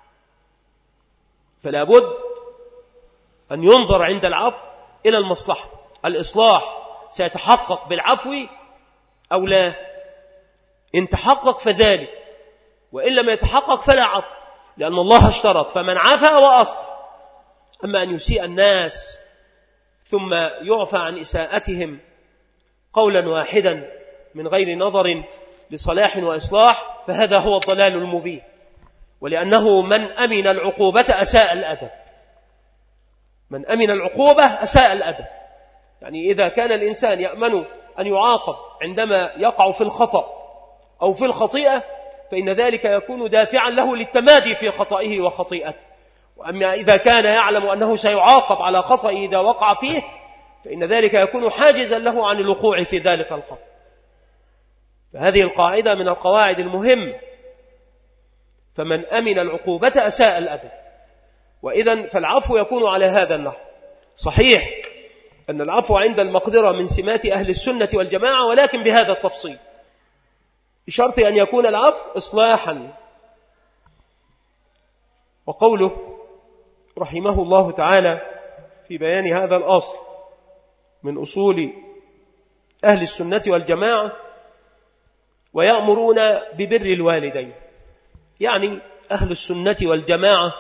[SPEAKER 2] فلا بد أن ينظر عند العفو إلى المصلحة، الإصلاح سيتحقق بالعفو أو لا، إن تحقق فذلك، وإن لم يتحقق فلا عفو، لأن الله اشترط: فمن عفا وأصلح. أما أن يسيء الناس ثم يعفى عن إساءتهم قولا واحدا من غير نظر لصلاح وإصلاح فهذا هو الضلال المبين، ولأنه من أمن العقوبة أساء الأدب، من أمن العقوبة أساء الأدب. يعني إذا كان الإنسان يأمن أن يعاقب عندما يقع في الخطأ أو في الخطيئة فإن ذلك يكون دافعا له للتمادي في خطئه وخطيئته. وأما إذا كان يعلم أنه سيعاقب على خطئه إذا وقع فيه فإن ذلك يكون حاجزا له عن الوقوع في ذلك الخطأ. فهذه القاعدة من القواعد المهمة: فمن أمن العقوبة أساء الأدب. وإذن فالعفو يكون على هذا النحو. صحيح أن العفو عند المقدرة من سمات أهل السنة والجماعة، ولكن بهذا التفصيل، بشرط أن يكون العفو إصلاحا. وقوله رحمه الله تعالى في بيان هذا الأصل من أصول أهل السنة والجماعة، ويأمرون ببر الوالدين. يعني أهل السنة والجماعة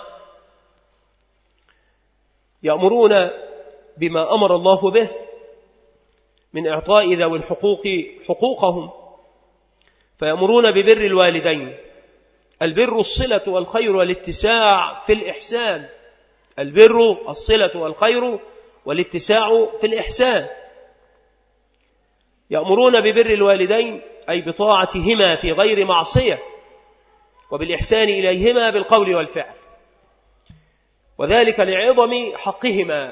[SPEAKER 2] يأمرون بما أمر الله به من إعطاء ذوي الحقوق حقوقهم، فيأمرون ببر الوالدين. البر الصلة والخير والاتساع في الإحسان، البر الصلة والخير والاتساع في الإحسان. يأمرون ببر الوالدين أي بطاعتهما في غير معصية، وبالإحسان إليهما بالقول والفعل، وذلك لعظم حقهما.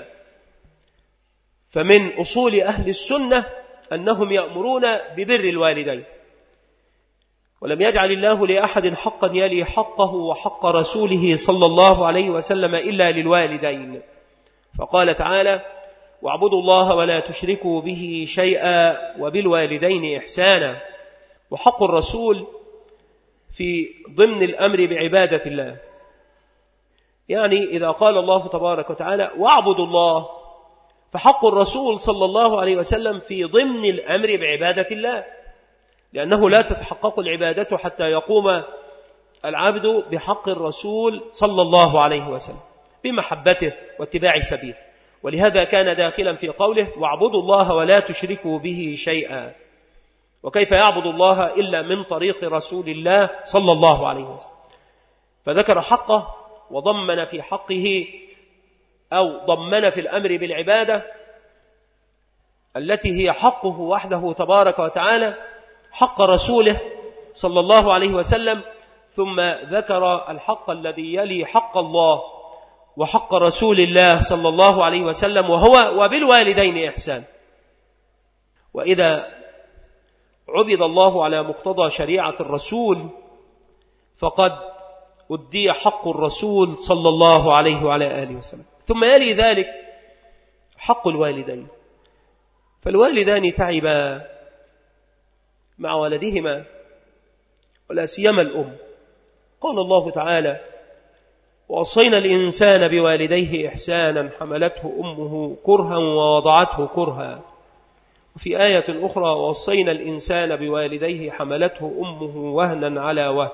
[SPEAKER 2] فمن أصول أهل السنة أنهم يأمرون ببر الوالدين، ولم يجعل الله لأحد حقا يلي حقه وحق رسوله صلى الله عليه وسلم إلا للوالدين، فقال تعالى: واعبدوا الله ولا تشركوا به شيئا وبالوالدين إحسانا. وحق الرسول في ضمن الأمر بعبادة الله، يعني إذا قال الله تبارك وتعالى واعبدوا الله، فحق الرسول صلى الله عليه وسلم في ضمن الأمر بعبادة الله، لأنه لا تتحقق العبادة حتى يقوم العبد بحق الرسول صلى الله عليه وسلم بمحبته واتباع سبيله. ولهذا كان داخلا في قوله واعبدوا الله ولا تشركوا به شيئا. وكيف يعبد الله إلا من طريق رسول الله صلى الله عليه وسلم؟ فذكر حقه وضمن في حقه أو ضمن في الأمر بالعبادة التي هي حقه وحده تبارك وتعالى حق رسوله صلى الله عليه وسلم، ثم ذكر الحق الذي يلي حق الله وحق رسول الله صلى الله عليه وسلم، وهو وبالوالدين إحسان. وإذا عبد الله على مقتضى شريعة الرسول فقد أدي حق الرسول صلى الله عليه وعلى آله وسلم. ثم يلي ذلك حق الوالدين، فالوالدان تعبا مع ولدهما، ولا سيما الأم. قال الله تعالى: ووصينا الإنسان بوالديه إحسانا حملته أمه كرها ووضعته كرها. وفي آية أخرى: ووصينا الإنسان بوالديه حملته أمه وهنا على وهن.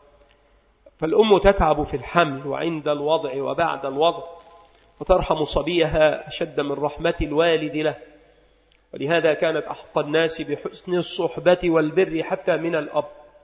[SPEAKER 2] فالأم تتعب في الحمل وعند الوضع وبعد الوضع، وترحم صبيها أشد من رحمة الوالد له. ولهذا كانت أحق الناس بحسن الصحبة والبر حتى من الأب.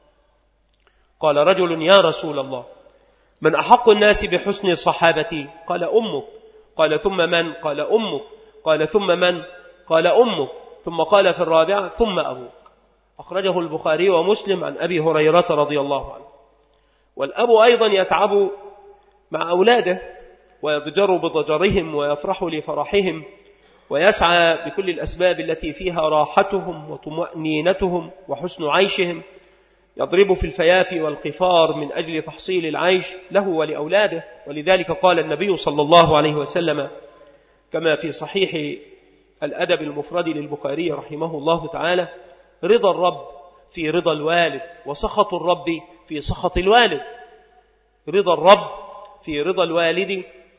[SPEAKER 2] قال رجل: يا رسول الله، من أحق الناس بحسن صحابتي؟ قال: أمك. قال: ثم من؟ قال: أمك. قال: ثم من؟ قال: أمك. ثم قال في الرابعة: ثم أبوك. أخرجه البخاري ومسلم عن أبي هريرة رضي الله عنه. والأب أيضا يتعب مع أولاده، ويضجر بضجرهم ويفرح لفرحهم، ويسعى بكل الأسباب التي فيها راحتهم وطمأنينتهم وحسن عيشهم، يضرب في الفيافي والقفار من أجل تحصيل العيش له ولأولاده. ولذلك قال النبي صلى الله عليه وسلم كما في صحيح الأدب المفرد للبخاري رحمه الله تعالى: رضا الرب في رضا الوالد، وسخط الرب في سخط الوالد. رضا الرب في رضا الوالد،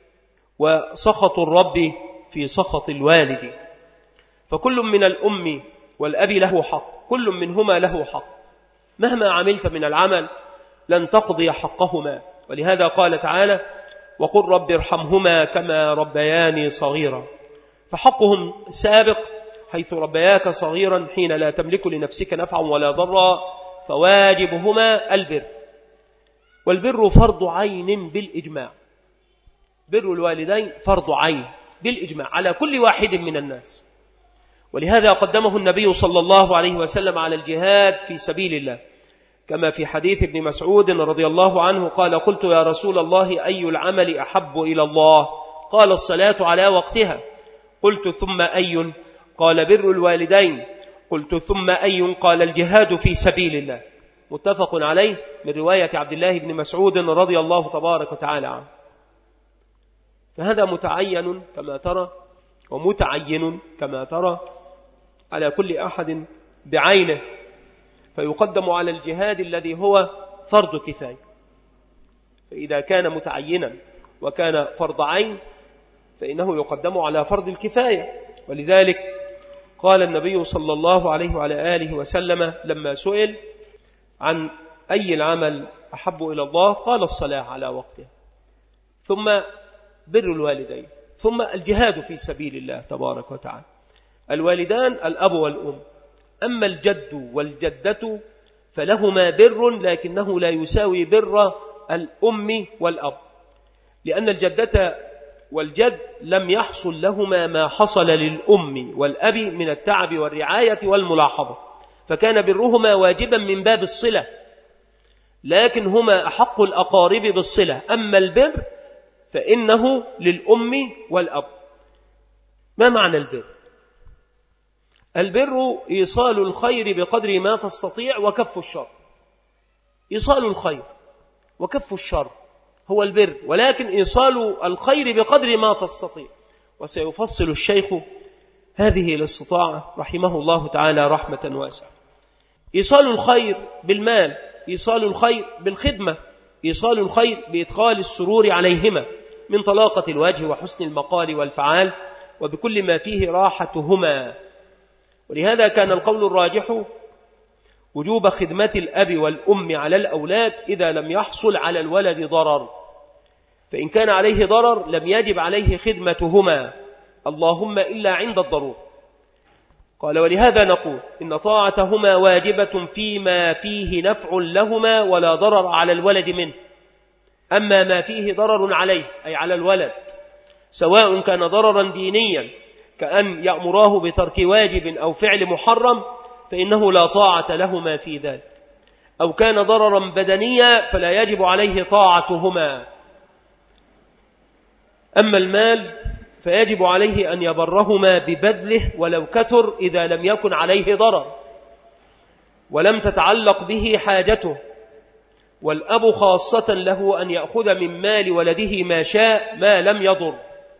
[SPEAKER 2] وسخط الرب في سخط الوالد. فكل من الأم والأب له حق، كل منهما له حق، مهما عملت من العمل لن تقضي حقهما. ولهذا قال تعالى: وقل رب ارحمهما كما ربياني صغيرا. فحقهم سابق حيث ربياك صغيرا حين لا تملك لنفسك نفعا ولا ضرا، فواجبهما البر. والبر فرض عين بالإجماع، بر الوالدين فرض عين بالإجماع على كل واحد من الناس. ولهذا قدمه النبي صلى الله عليه وسلم على الجهاد في سبيل الله، كما في حديث ابن مسعود رضي الله عنه قال: قلت يا رسول الله أي العمل أحب إلى الله؟ قال: الصلاة على وقتها. قلت: ثم أي؟ قال: بر الوالدين. قلت: ثم أي؟ قال: الجهاد في سبيل الله. متفق عليه من رواية عبد الله بن مسعود رضي الله تبارك وتعالى عنه. فهذا متعين كما ترى، ومتعين كما ترى على كل أحد بعينه، فيقدم على الجهاد الذي هو فرض كفاية. فإذا كان متعينا وكان فرض عين فإنه يقدم على فرض الكفاية. ولذلك قال النبي صلى الله عليه وعلى آله وسلم لما سئل عن أي العمل أحب إلى الله قال الصلاة على وقتها، ثم بر الوالدين، ثم الجهاد في سبيل الله تبارك وتعالى. الوالدان الأب والأم، أما الجد والجدة فلهما بر لكنه لا يساوي بر الأم والأب، لأن الجدة والجد لم يحصل لهما ما حصل للأم والأب من التعب والرعاية والملاحظة، فكان برهما واجبا من باب الصلة، لكن هما أحق الأقارب بالصلة. أما البر فإنه للأم والأب. ما معنى البر؟ البر إيصال الخير بقدر ما تستطيع وكف الشر. إيصال الخير وكف الشر هو البر، ولكن إيصال الخير بقدر ما تستطيع. وسيفصل الشيخ هذه الاستطاعة رحمه الله تعالى رحمة واسعة. إيصال الخير بالمال، إيصال الخير بالخدمة، إيصال الخير بإدخال السرور عليهما من طلاقة الوجه وحسن المقال والفعال وبكل ما فيه راحتهما. ولهذا كان القول الراجح وجوب خدمة الأب والأم على الأولاد إذا لم يحصل على الولد ضرر، فإن كان عليه ضرر لم يجب عليه خدمتهما، اللهم إلا عند الضرورة. قال ولهذا نقول إن طاعتهما واجبة فيما فيه نفع لهما ولا ضرر على الولد منه. أما ما فيه ضرر عليه أي على الولد، سواء كان ضررا دينيا كأن يأمراه بترك واجب أو فعل محرم فإنه لا طاعة لهما في ذلك، أو كان ضررا بدنيا فلا يجب عليه طاعتهما. أما المال فيجب عليه أن يبرهما ببذله ولو كثر إذا لم يكن عليه ضرر ولم تتعلق به حاجته. والأب خاصة له أن يأخذ من مال ولده ما شاء ما لم يضر.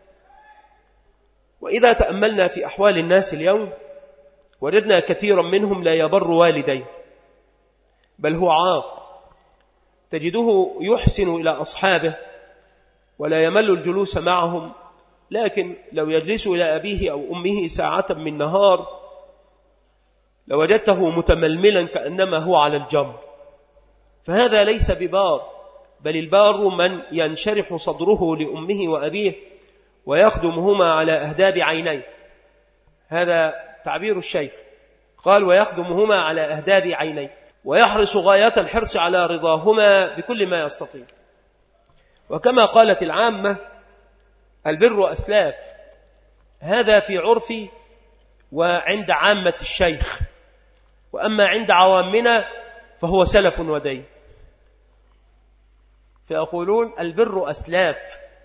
[SPEAKER 2] وإذا تأملنا في أحوال الناس اليوم وجدنا كثيرا منهم لا يبر والديه، بل هو عاق، تجده يحسن إلى أصحابه ولا يمل الجلوس معهم، لكن لو يجلس إلى أبيه أو أمه ساعة من نهار لوجدته متململا كأنما هو على الجمر. فهذا ليس ببار، بل البار من ينشرح صدره لأمه وأبيه ويخدمهما على أهداب عينيه. هذا تعبير الشيخ، قال ويخدمهما على أهداب عينيه، ويحرص غاية الحرص على رضاهما بكل ما يستطيع. وكما قالت العامة البر أسلاف، هذا في عرفي وعند عامة الشيخ، وأما عند عوامنا فهو سلف ودين، فيقولون البر أسلاف.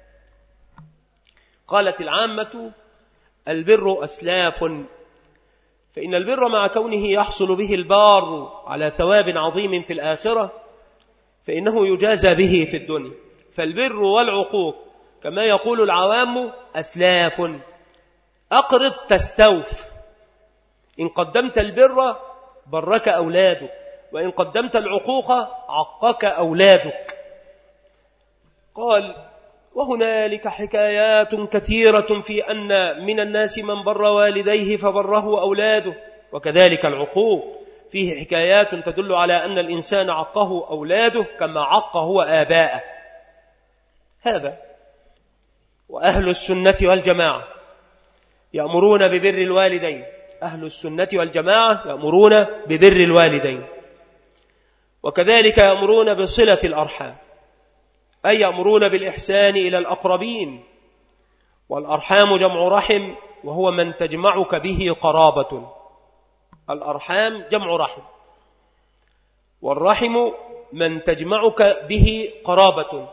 [SPEAKER 2] قالت العامة البر أسلاف، فإن البر مع كونه يحصل به البار على ثواب عظيم في الآخرة فإنه يجازى به في الدنيا. فالبر والعقوق كما يقول العوام أسلاف، أقرض تستوف، إن قدمت البر برك أولادك، وإن قدمت العقوق عقك أولادك. قال وهنالك حكايات كثيرة في أن من الناس من بر والديه فبره أولاده، وكذلك العقوق فيه حكايات تدل على أن الإنسان عقه أولاده كما عق هو آباءه. هذا وأهل السنة والجماعة يأمرون ببر الوالدين، أهل السنة والجماعة يأمرون ببر الوالدين، وكذلك يأمرون بصلة الأرحام، أي يأمرون بالإحسان إلى الأقربين. والأرحام جمع رحم، وهو من تجمعك به قرابة. الأرحام جمع رحم، والرحم من تجمعك به قرابة.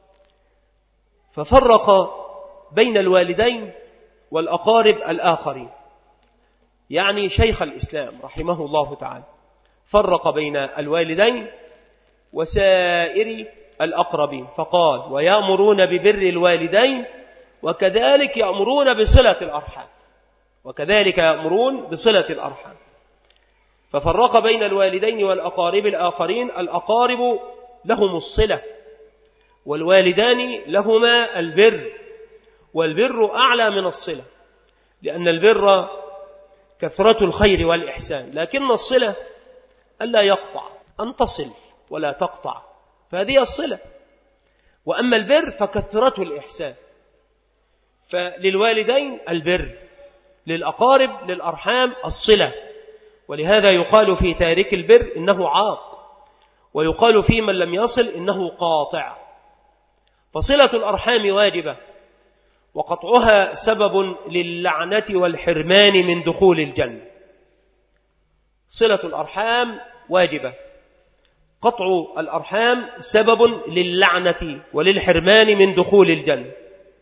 [SPEAKER 2] ففرق بين الوالدين والأقارب الآخرين، يعني شيخ الإسلام رحمه الله تعالى فرق بين الوالدين وسائر الأقربين، فقال ويأمرون ببر الوالدين وكذلك يأمرون بصلة الأرحام، وكذلك يأمرون بصلة الأرحام. ففرق بين الوالدين والأقارب الآخرين. الأقارب لهم الصلة، والوالدان لهما البر، والبر أعلى من الصلة، لأن البر كثرة الخير والإحسان، لكن الصلة ألا يقطع، أن تصل ولا تقطع، فهذه الصلة. وأما البر فكثرة الإحسان، فللوالدين البر، للأقارب للأرحام الصلة. ولهذا يقال في تارك البر إنه عاق، ويقال في من لم يصل إنه قاطع. فصلة الأرحام واجبة، وقطعها سبب للعنة والحرمان من دخول الجنة. صلة الأرحام واجبة، قطع الأرحام سبب للعنة وللحرمان من دخول الجنة.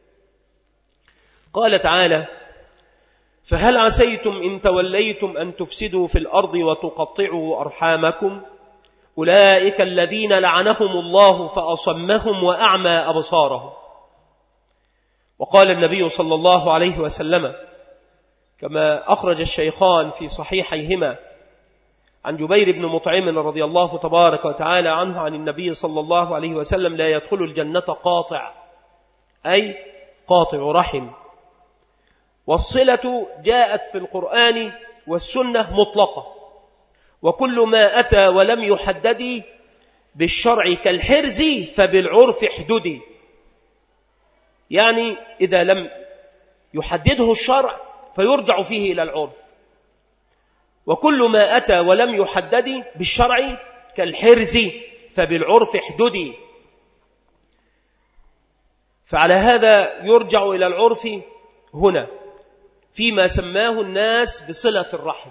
[SPEAKER 2] قال تعالى: فهل عسيتم إن توليتم أن تفسدوا في الأرض وتقطعوا أرحامكم أولئك الذين لعنهم الله فأصمهم وأعمى أبصارهم. وقال النبي صلى الله عليه وسلم كما أخرج الشيخان في صحيحيهما عن جبير بن مطعم رضي الله تبارك وتعالى عنه عن النبي صلى الله عليه وسلم: لا يدخل الجنة قاطع، أي قاطع رحم. والصلة جاءت في القرآن والسنة مطلقة، وكل ما أتى ولم يحدد بالشرع كالحرز فبالعرف احددي، يعني إذا لم يحدده الشرع فيرجع فيه إلى العرف. وكل ما أتى ولم يحدد بالشرع كالحرز فبالعرف احددي، فعلى هذا يرجع إلى العرف هنا فيما سماه الناس بصلة الرحم.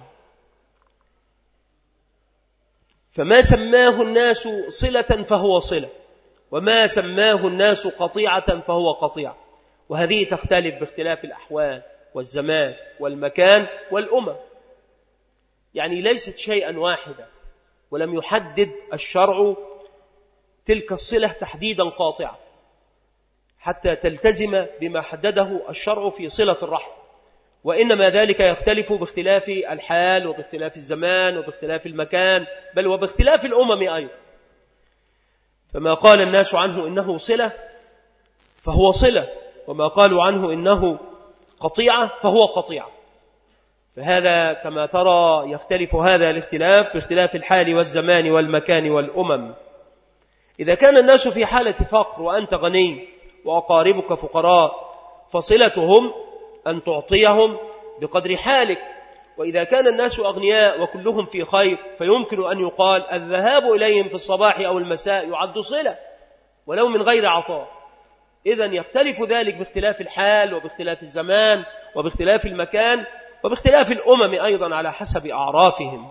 [SPEAKER 2] فما سماه الناس صلة فهو صلة، وما سماه الناس قطيعة فهو قطيعة. وهذه تختلف باختلاف الأحوال والزمان والمكان والأمم، يعني ليست شيئا واحدا، ولم يحدد الشرع تلك الصلة تحديدا قاطعا حتى تلتزم بما حدده الشرع في صلة الرحم، وإنما ذلك يختلف باختلاف الحال وباختلاف الزمان وباختلاف المكان، بل وباختلاف الأمم أيضا. فما قال الناس عنه إنه صلة فهو صلة، وما قالوا عنه إنه قطيعة فهو قطيعة. فهذا كما ترى يختلف هذا الاختلاف باختلاف الحال والزمان والمكان والأمم. إذا كان الناس في حالة فقر وأنت غني وأقاربك فقراء فصلتهم أن تعطيهم بقدر حالك. وإذا كان الناس أغنياء وكلهم في خير فيمكن أن يقال الذهاب إليهم في الصباح أو المساء يعد صلة ولو من غير عطاء. إذن يختلف ذلك باختلاف الحال وباختلاف الزمان وباختلاف المكان وباختلاف الأمم أيضا على حسب أعرافهم.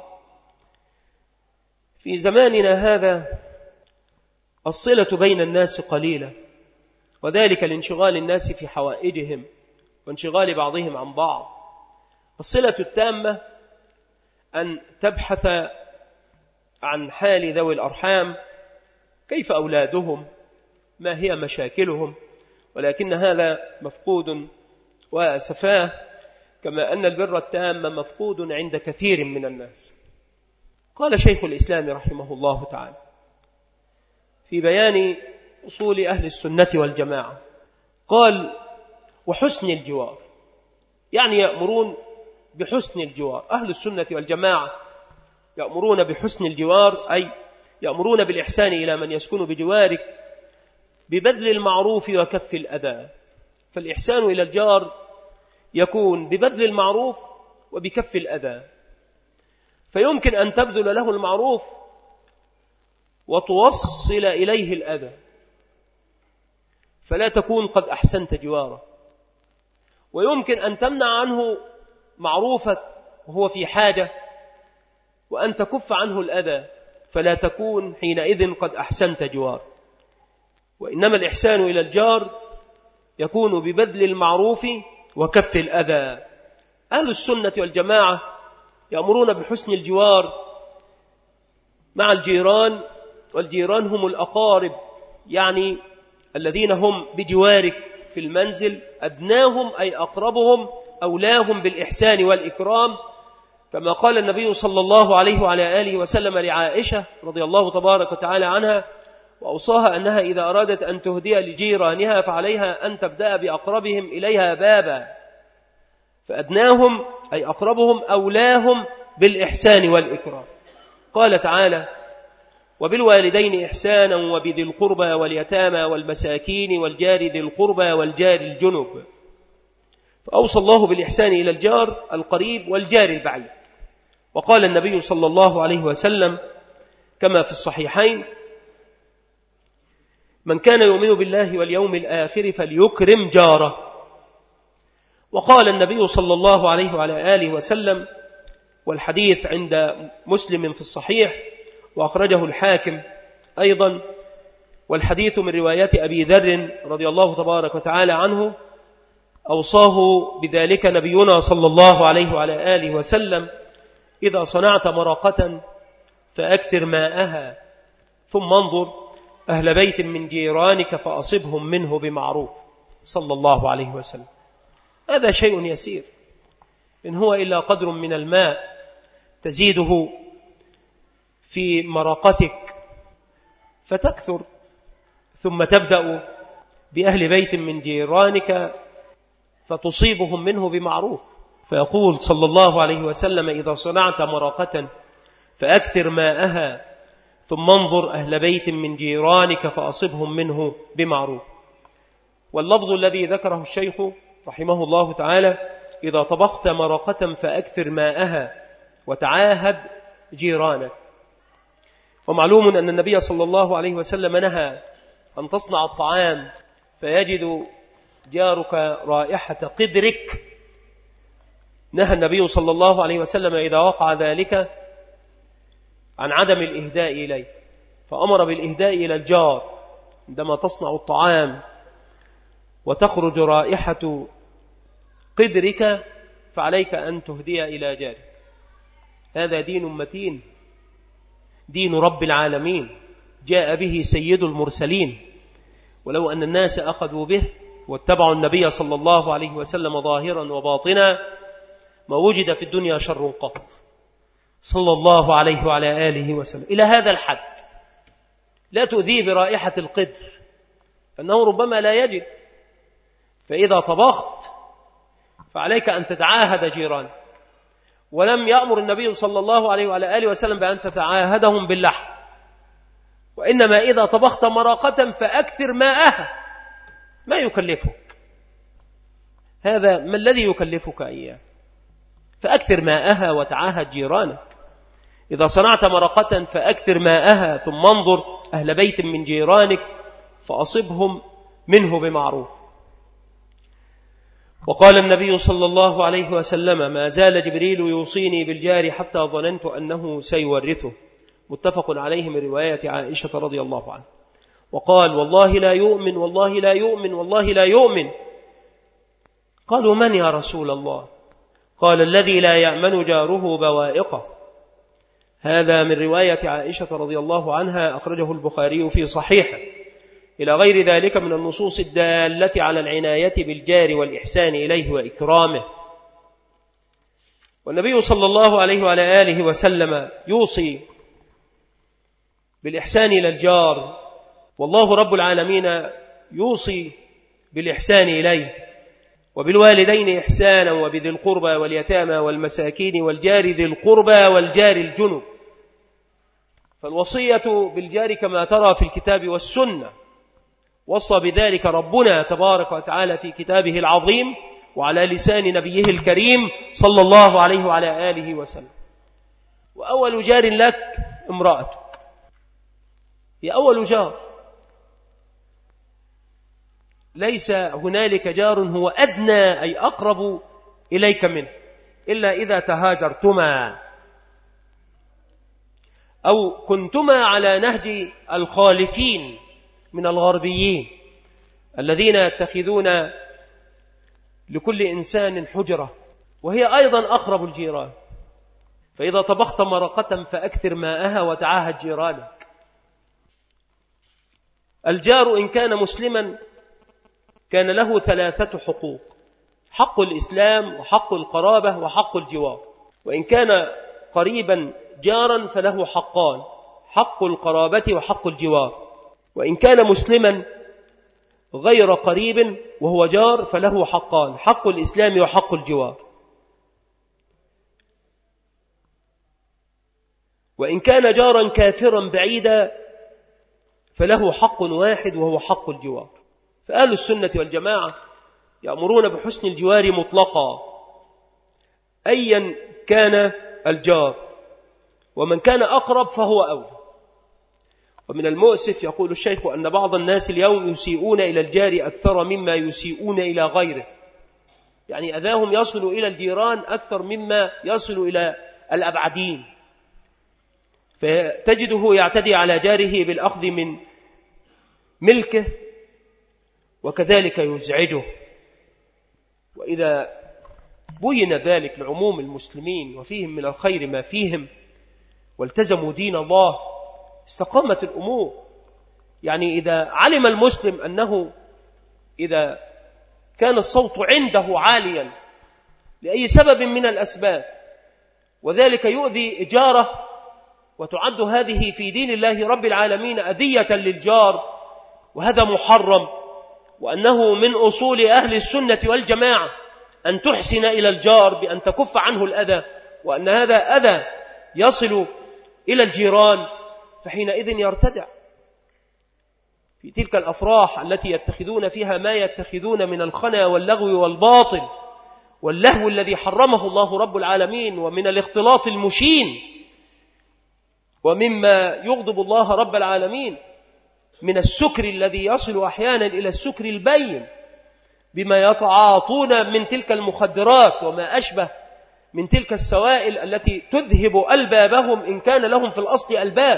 [SPEAKER 2] في زماننا هذا الصلة بين الناس قليلة، وذلك لانشغال الناس في حوائجهم وانشغال بعضهم عن بعض. الصلة التامة أن تبحث عن حال ذوي الأرحام، كيف أولادهم، ما هي مشاكلهم، ولكن هذا مفقود وسفاه، كما أن البر التام مفقود عند كثير من الناس. قال شيخ الإسلام رحمه الله تعالى في بيان أصول أهل السنة والجماعة، قال: وحسن الجوار، يعني يأمرون بحسن الجوار. أهل السنة والجماعة يأمرون بحسن الجوار، أي يأمرون بالإحسان إلى من يسكن بجوارك ببذل المعروف وكف الأذى. فالإحسان إلى الجار يكون ببذل المعروف وبكف الأذى، فيمكن أن تبذل له المعروف وتوصل إليه الأذى، فلا تكون قد أحسنت جواره. ويمكن أن تمنع عنه معروفك وهو في حاجة وأن تكف عنه الأذى، فلا تكون حينئذ قد أحسنت جواره. وإنما الإحسان إلى الجار يكون ببذل المعروف وكف الأذى. أهل السنة والجماعة يأمرون بحسن الجوار مع الجيران، والجيران هم الأقارب، يعني الذين هم بجوارك في المنزل، أدناهم أي أقربهم أولاهم بالإحسان والإكرام، كما قال النبي صلى الله عليه وعلى آله وسلم لعائشة رضي الله تبارك وتعالى عنها: وأوصاها أنها إذا أرادت أن تهدي لجيرانها فعليها أن تبدأ بأقربهم إليها بابا، فأدناهم أي أقربهم أولاهم بالإحسان والإكرام. قال تعالى: وبالوالدين إحسانا وبذي القربى واليتامى والمساكين والجار ذي القربى والجار الجنب. فأوصى الله بالإحسان إلى الجار القريب والجار البعيد. وقال النبي صلى الله عليه وسلم كما في الصحيحين: من كان يؤمن بالله واليوم الآخر فليكرم جاره. وقال النبي صلى الله عليه وعلى آله وسلم، والحديث عند مسلم في الصحيح وأخرجه الحاكم أيضا، والحديث من رواية أبي ذر رضي الله تبارك وتعالى عنه، أوصاه بذلك نبينا صلى الله عليه وعلى آله وسلم: إذا صنعت مرقة فأكثر ماءها، ثم انظر أهل بيت من جيرانك فأصبهم منه بمعروف، صلى الله عليه وسلم. هذا شيء يسير، إن هو إلا قدر من الماء تزيده في مرقتك فتكثر، ثم تبدأ بأهل بيت من جيرانك فتصيبهم منه بمعروف. فيقول صلى الله عليه وسلم: إذا صنعت مرقة فأكثر ماءها، ثم انظر أهل بيت من جيرانك فأصبهم منه بمعروف. واللفظ الذي ذكره الشيخ رحمه الله تعالى: إذا طبخت مرقة فأكثر ماءها وتعاهد جيرانك. ومعلوم أن النبي صلى الله عليه وسلم نهى أن تصنع الطعام فيجد جارك رائحة قدرك. نهى النبي صلى الله عليه وسلم إذا وقع ذلك عن عدم الإهداء إليه، فأمر بالإهداء إلى الجار عندما تصنع الطعام وتخرج رائحة قدرك فعليك أن تهدي إلى جارك. هذا دين متين، دين رب العالمين، جاء به سيد المرسلين. ولو أن الناس أخذوا به واتبعوا النبي صلى الله عليه وسلم ظاهرا وباطنا ما وجد في الدنيا شر قط، صلى الله عليه وعلى آله وسلم. إلى هذا الحد لا تؤذيه برائحة القدر، أنه ربما لا يجد. فإذا طبخت فعليك أن تتعاهد جيرانك. ولم يأمر النبي صلى الله عليه وعلى آله وسلم بأن تتعاهدهم باللحم، وإنما إذا طبخت مرقة فأكثر ماءها. ما يكلفك هذا؟ ما الذي يكلفك إياه؟ فأكثر ماءها وتعاهد جيرانك. إذا صنعت مرقة فأكثر ماءها، ثم انظر أهل بيت من جيرانك فأصبهم منه بمعروف. وقال النبي صلى الله عليه وسلم: ما زال جبريل يوصيني بالجار حتى ظننت أنه سيورثه. متفق عليه من رواية عائشة رضي الله عنها. وقال: والله لا يؤمن، والله لا يؤمن، والله لا يؤمن. قالوا: من يا رسول الله؟ قال: الذي لا يأمن جاره بوائقه. هذا من رواية عائشة رضي الله عنها، أخرجه البخاري في صحيحه، إلى غير ذلك من النصوص الدالة على العناية بالجار والإحسان إليه وإكرامه. والنبي صلى الله عليه وعلى آله وسلم يوصي بالإحسان إلى الجار، والله رب العالمين يوصي بالإحسان إليه. وبالوالدين إحسانا وبذي القربى واليتامى والمساكين والجار ذي القربى والجار الجنب. فالوصية بالجار كما ترى في الكتاب والسنة، وصى بذلك ربنا تبارك وتعالى في كتابه العظيم وعلى لسان نبيه الكريم صلى الله عليه وعلى آله وسلم. وأول جار لك امرأتك، هي أول جار. ليس هنالك جار هو أدنى أي أقرب إليك منه إلا إذا تهاجرتما أو كنتما على نهج الخالفين من الغربيين الذين يتخذون لكل إنسان حجرة، وهي أيضا أقرب الجيران. فإذا طبخت مرقة فأكثر ماءها وتعاهد جيرانك. الجار إن كان مسلما كان له ثلاثة حقوق: حق الإسلام وحق القرابة وحق الجوار. وإن كان قريبا جارا فله حقان: حق القرابة وحق الجوار. وإن كان مسلما غير قريب وهو جار فله حقان: حق الإسلام وحق الجوار. وإن كان جارا كافرا بعيدا فله حق واحد وهو حق الجوار. فأهل السنة والجماعة يأمرون بحسن الجوار مطلقا أيا كان الجار، ومن كان أقرب فهو أولى. ومن المؤسف يقول الشيخ أن بعض الناس اليوم يسيئون إلى الجار أكثر مما يسيئون إلى غيره، يعني أذاهم يصل إلى الجيران أكثر مما يصل إلى الأبعدين، فتجده يعتدي على جاره بالأخذ من ملكه وكذلك يزعجه. وإذا بين ذلك لعموم المسلمين وفيهم من الخير ما فيهم والتزموا دين الله استقامت الأمور. يعني إذا علم المسلم أنه إذا كان الصوت عنده عاليا لأي سبب من الأسباب وذلك يؤذي جاره، وتعد هذه في دين الله رب العالمين أذية للجار، وهذا محرم، وأنه من أصول أهل السنة والجماعة أن تحسن إلى الجار بأن تكف عنه الأذى، وأن هذا أذى يصل إلى الجيران، فحينئذ يرتدع في تلك الأفراح التي يتخذون فيها ما يتخذون من الخنا واللغو والباطل واللهو الذي حرمه الله رب العالمين، ومن الاختلاط المشين، ومما يغضب الله رب العالمين من السكر الذي يصل أحيانا إلى السكر البين بما يتعاطون من تلك المخدرات وما أشبه من تلك السوائل التي تذهب ألبابهم إن كان لهم في الأصل ألباب.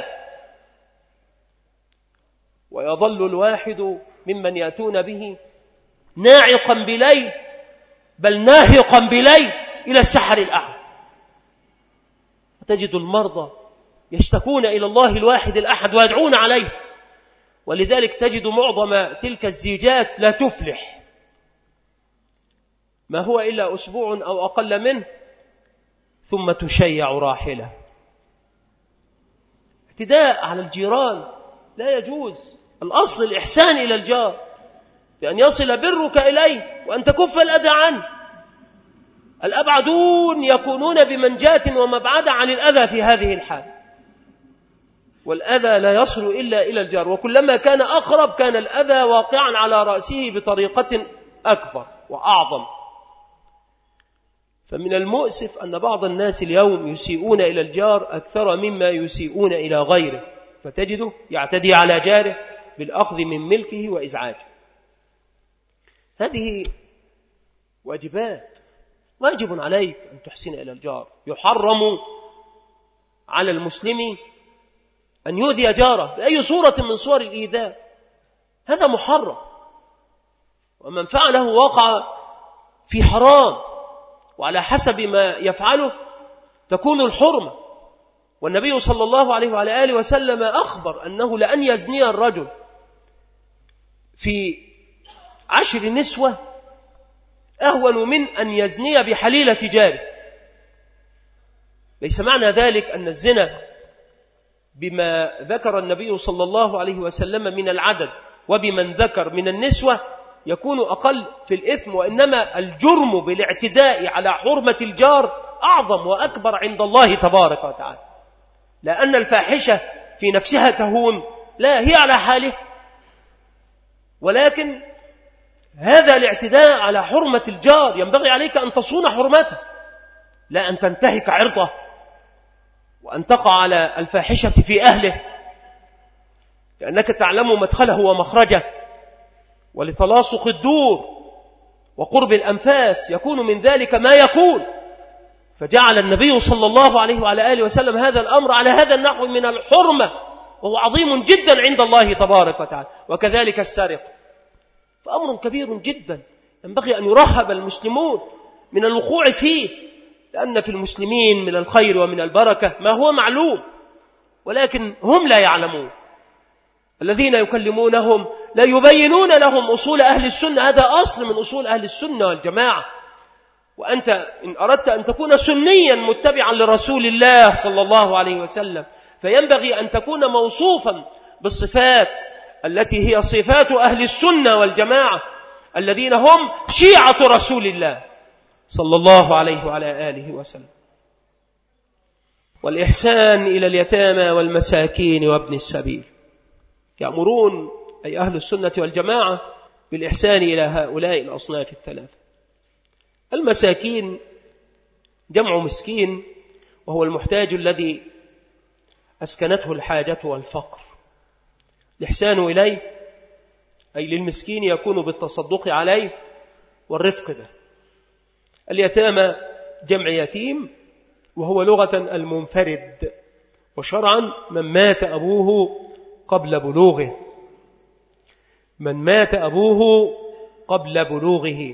[SPEAKER 2] ويظل الواحد ممن يأتون به ناعقا بليل بل ناهقا بليل إلى السحر الأعلى. وتجد المرضى يشتكون إلى الله الواحد الأحد ويدعون عليه، ولذلك تجد معظم تلك الزيجات لا تفلح، ما هو إلا أسبوع أو أقل منه ثم تشيع راحلة. اعتداء على الجيران لا يجوز. الأصل الإحسان إلى الجار بأن يصل برك إليه وأن تكف الأذى عنه. الأبعدون يكونون بمنجاة ومبعد عن الأذى في هذه الحال، والأذى لا يصل إلا إلى الجار، وكلما كان أقرب كان الأذى واقعا على رأسه بطريقة أكبر وأعظم. فمن المؤسف أن بعض الناس اليوم يسيئون إلى الجار أكثر مما يسيئون إلى غيره، فتجده يعتدي على جاره بالأخذ من ملكه وإزعاجه. هذه واجبات، واجب عليك أن تحسن إلى الجار. يحرم على المسلم أن يؤذي جاره بأي صورة من صور الإيذاء، هذا محرم، ومن فعله وقع في حرام، وعلى حسب ما يفعله تكون الحرمة. والنبي صلى الله عليه وعلى آله وسلم أخبر أنه لأن يزني الرجل في عشر نسوة أهون من أن يزني بحليلة جاره. ليس معنى ذلك أن الزنا بما ذكر النبي صلى الله عليه وسلم من العدد وبمن ذكر من النسوة يكون أقل في الإثم، وإنما الجرم بالاعتداء على حرمة الجار أعظم وأكبر عند الله تبارك وتعالى، لأن الفاحشة في نفسها تهون، لا هي على حاله، ولكن هذا الاعتداء على حرمة الجار ينبغي عليك أن تصون حرمته، لا أن تنتهك عرضه وأن تقع على الفاحشة في أهله، لأنك تعلم مدخله ومخرجه. ولتلاصق الدور وقرب الأنفاس يكون من ذلك ما يكون، فجعل النبي صلى الله عليه وعلى آله وسلم هذا الأمر على هذا النحو من الحرمة، وهو عظيم جدا عند الله تبارك وتعالى. وكذلك السرقة، فأمر كبير جدا ينبغي أن يرهب المسلمون من الوقوع فيه، لأن في المسلمين من الخير ومن البركة ما هو معلوم، ولكن هم لا يعلمون. الذين يكلمونهم لا يبينون لهم أصول أهل السنة، هذا أصل من أصول أهل السنة والجماعة. وأنت إن أردت أن تكون سنيا متبعا لرسول الله صلى الله عليه وسلم فينبغي أن تكون موصوفا بالصفات التي هي صفات أهل السنة والجماعة الذين هم شيعة رسول الله صلى الله عليه وعلى آله وسلم. والإحسان إلى اليتامى والمساكين وابن السبيل، يأمرون أي أهل السنة والجماعة بالإحسان إلى هؤلاء الأصناف الثلاثة. المساكين جمع مسكين، وهو المحتاج الذي أسكنته الحاجة والفقر. الإحسان إليه أي للمسكين يكون بالتصدق عليه والرفق به. اليتامى جمع يتيم، وهو لغة المنفرد، وشرعا من مات أبوه قبل بلوغه، من مات أبوه قبل بلوغه.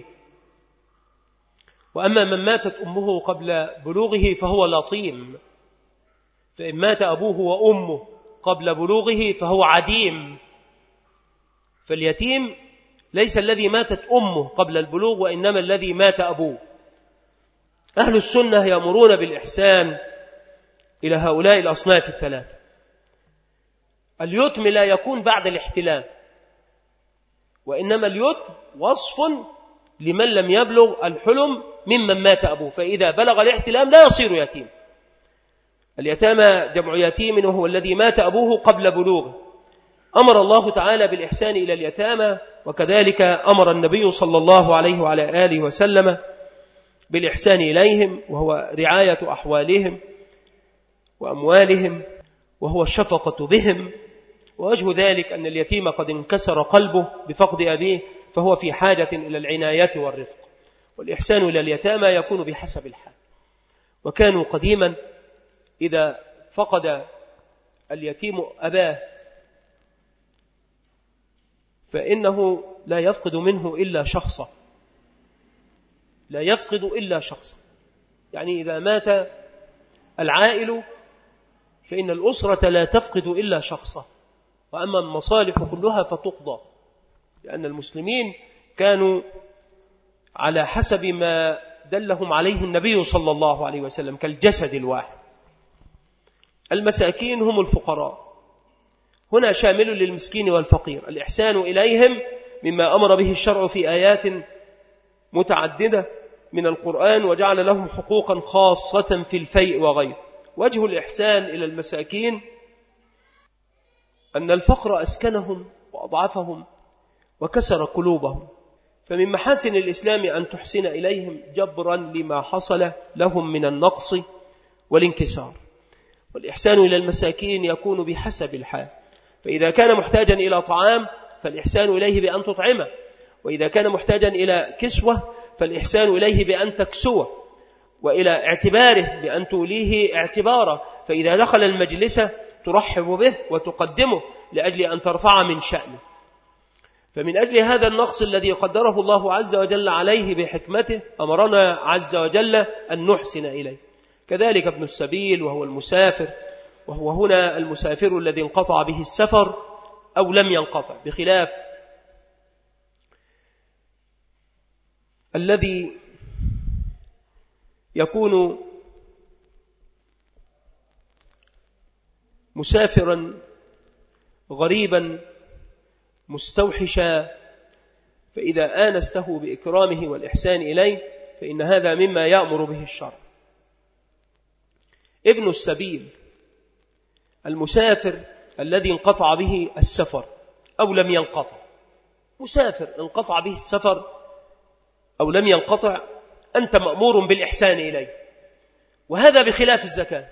[SPEAKER 2] وأما من ماتت أمه قبل بلوغه فهو لطيم، فإن مات أبوه وأمه قبل بلوغه فهو عديم. فاليتيم ليس الذي ماتت أمه قبل البلوغ، وإنما الذي مات أبوه. أهل السنة يأمرون بالإحسان إلى هؤلاء الأصناف الثلاثة. اليتم لا يكون بعد الاحتلام، وإنما اليتم وصف لمن لم يبلغ الحلم ممن مات أبوه، فإذا بلغ الاحتلام لا يصير يتيم. اليتامى جمع يتيم، وهو الذي مات أبوه قبل بلوغه. أمر الله تعالى بالإحسان إلى اليتامى، وكذلك أمر النبي صلى الله عليه وعلى آله وسلم بالإحسان إليهم، وهو رعاية أحوالهم وأموالهم، وهو الشفقة بهم. ووجه ذلك أن اليتيم قد انكسر قلبه بفقد أبيه، فهو في حاجة إلى العناية والرفق. والإحسان إلى اليتامى يكون بحسب الحال. وكانوا قديما إذا فقد اليتيم أباه فإنه لا يفقد منه إلا شخصا، لا يفقد إلا شخصا. يعني إذا مات العائل فإن الأسرة لا تفقد إلا شخصا، وأما المصالح كلها فتقضى، لأن المسلمين كانوا على حسب ما دلهم عليه النبي صلى الله عليه وسلم كالجسد الواحد. المساكين هم الفقراء، هنا شامل للمسكين والفقير. الإحسان إليهم مما أمر به الشرع في آيات متعددة من القرآن، وجعل لهم حقوقا خاصة في الفيء وغيره. وجه الإحسان إلى المساكين أن الفقر أسكنهم وأضعفهم وكسر قلوبهم، فمن محاسن الإسلام أن تحسن إليهم جبرا لما حصل لهم من النقص والانكسار. والإحسان إلى المساكين يكون بحسب الحال، فإذا كان محتاجا إلى طعام فالإحسان إليه بأن تطعمه، وإذا كان محتاجا إلى كسوة فالإحسان إليه بأن تكسوه، وإلى اعتباره بأن توليه اعتباره، فإذا دخل المجلس ترحب به وتقدمه لأجل أن ترفع من شأنه. فمن أجل هذا النقص الذي قدره الله عز وجل عليه بحكمته أمرنا عز وجل أن نحسن إليه. كذلك ابن السبيل وهو المسافر، وهو هنا المسافر الذي انقطع به السفر أو لم ينقطع، بخلاف الذي يكون مسافرا غريبا مستوحشا، فإذا آنسته بإكرامه والإحسان إليه فإن هذا مما يأمر به الشرع. ابن السبيل المسافر الذي انقطع به السفر أو لم ينقطع. مسافر انقطع به السفر أو لم ينقطع، أنت مأمور بالإحسان إليه، وهذا بخلاف الزكاة.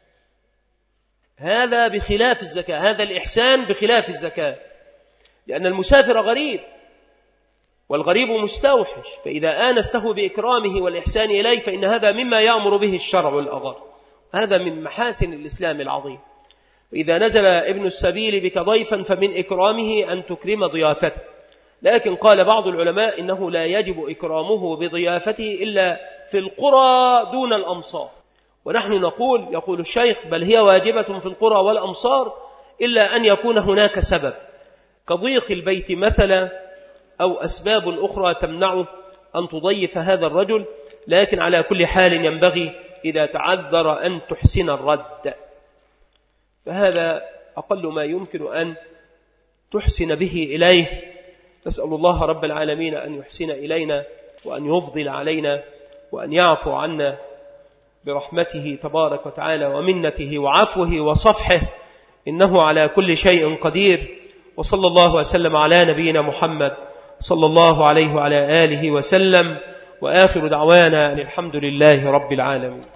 [SPEAKER 2] هذا بخلاف الزكاة، هذا الإحسان بخلاف الزكاة، لأن المسافر غريب والغريب مستوحش، فإذا آنسته بإكرامه والإحسان إليه فإن هذا مما يأمر به الشرع الأغر. هذا من محاسن الإسلام العظيم. إذا نزل ابن السبيل بك ضيفا فمن إكرامه أن تكرم ضيافته، لكن قال بعض العلماء إنه لا يجب إكرامه بضيافته إلا في القرى دون الأمصار، ونحن نقول يقول الشيخ بل هي واجبة في القرى والأمصار إلا أن يكون هناك سبب كضيق البيت مثلا أو أسباب أخرى تمنعه أن تضيف هذا الرجل، لكن على كل حال ينبغي إذا تعذر أن تحسن الرد، فهذا أقل ما يمكن أن تحسن به إليه. نسأل الله رب العالمين أن يحسن إلينا وأن يفضل علينا وأن يعفو عنا برحمته تبارك وتعالى ومنته وعفوه وصفحه، إنه على كل شيء قدير. وصلى الله وسلم على نبينا محمد صلى الله عليه وعلى آله وسلم، وآخر دعوانا أن الحمد لله رب العالمين.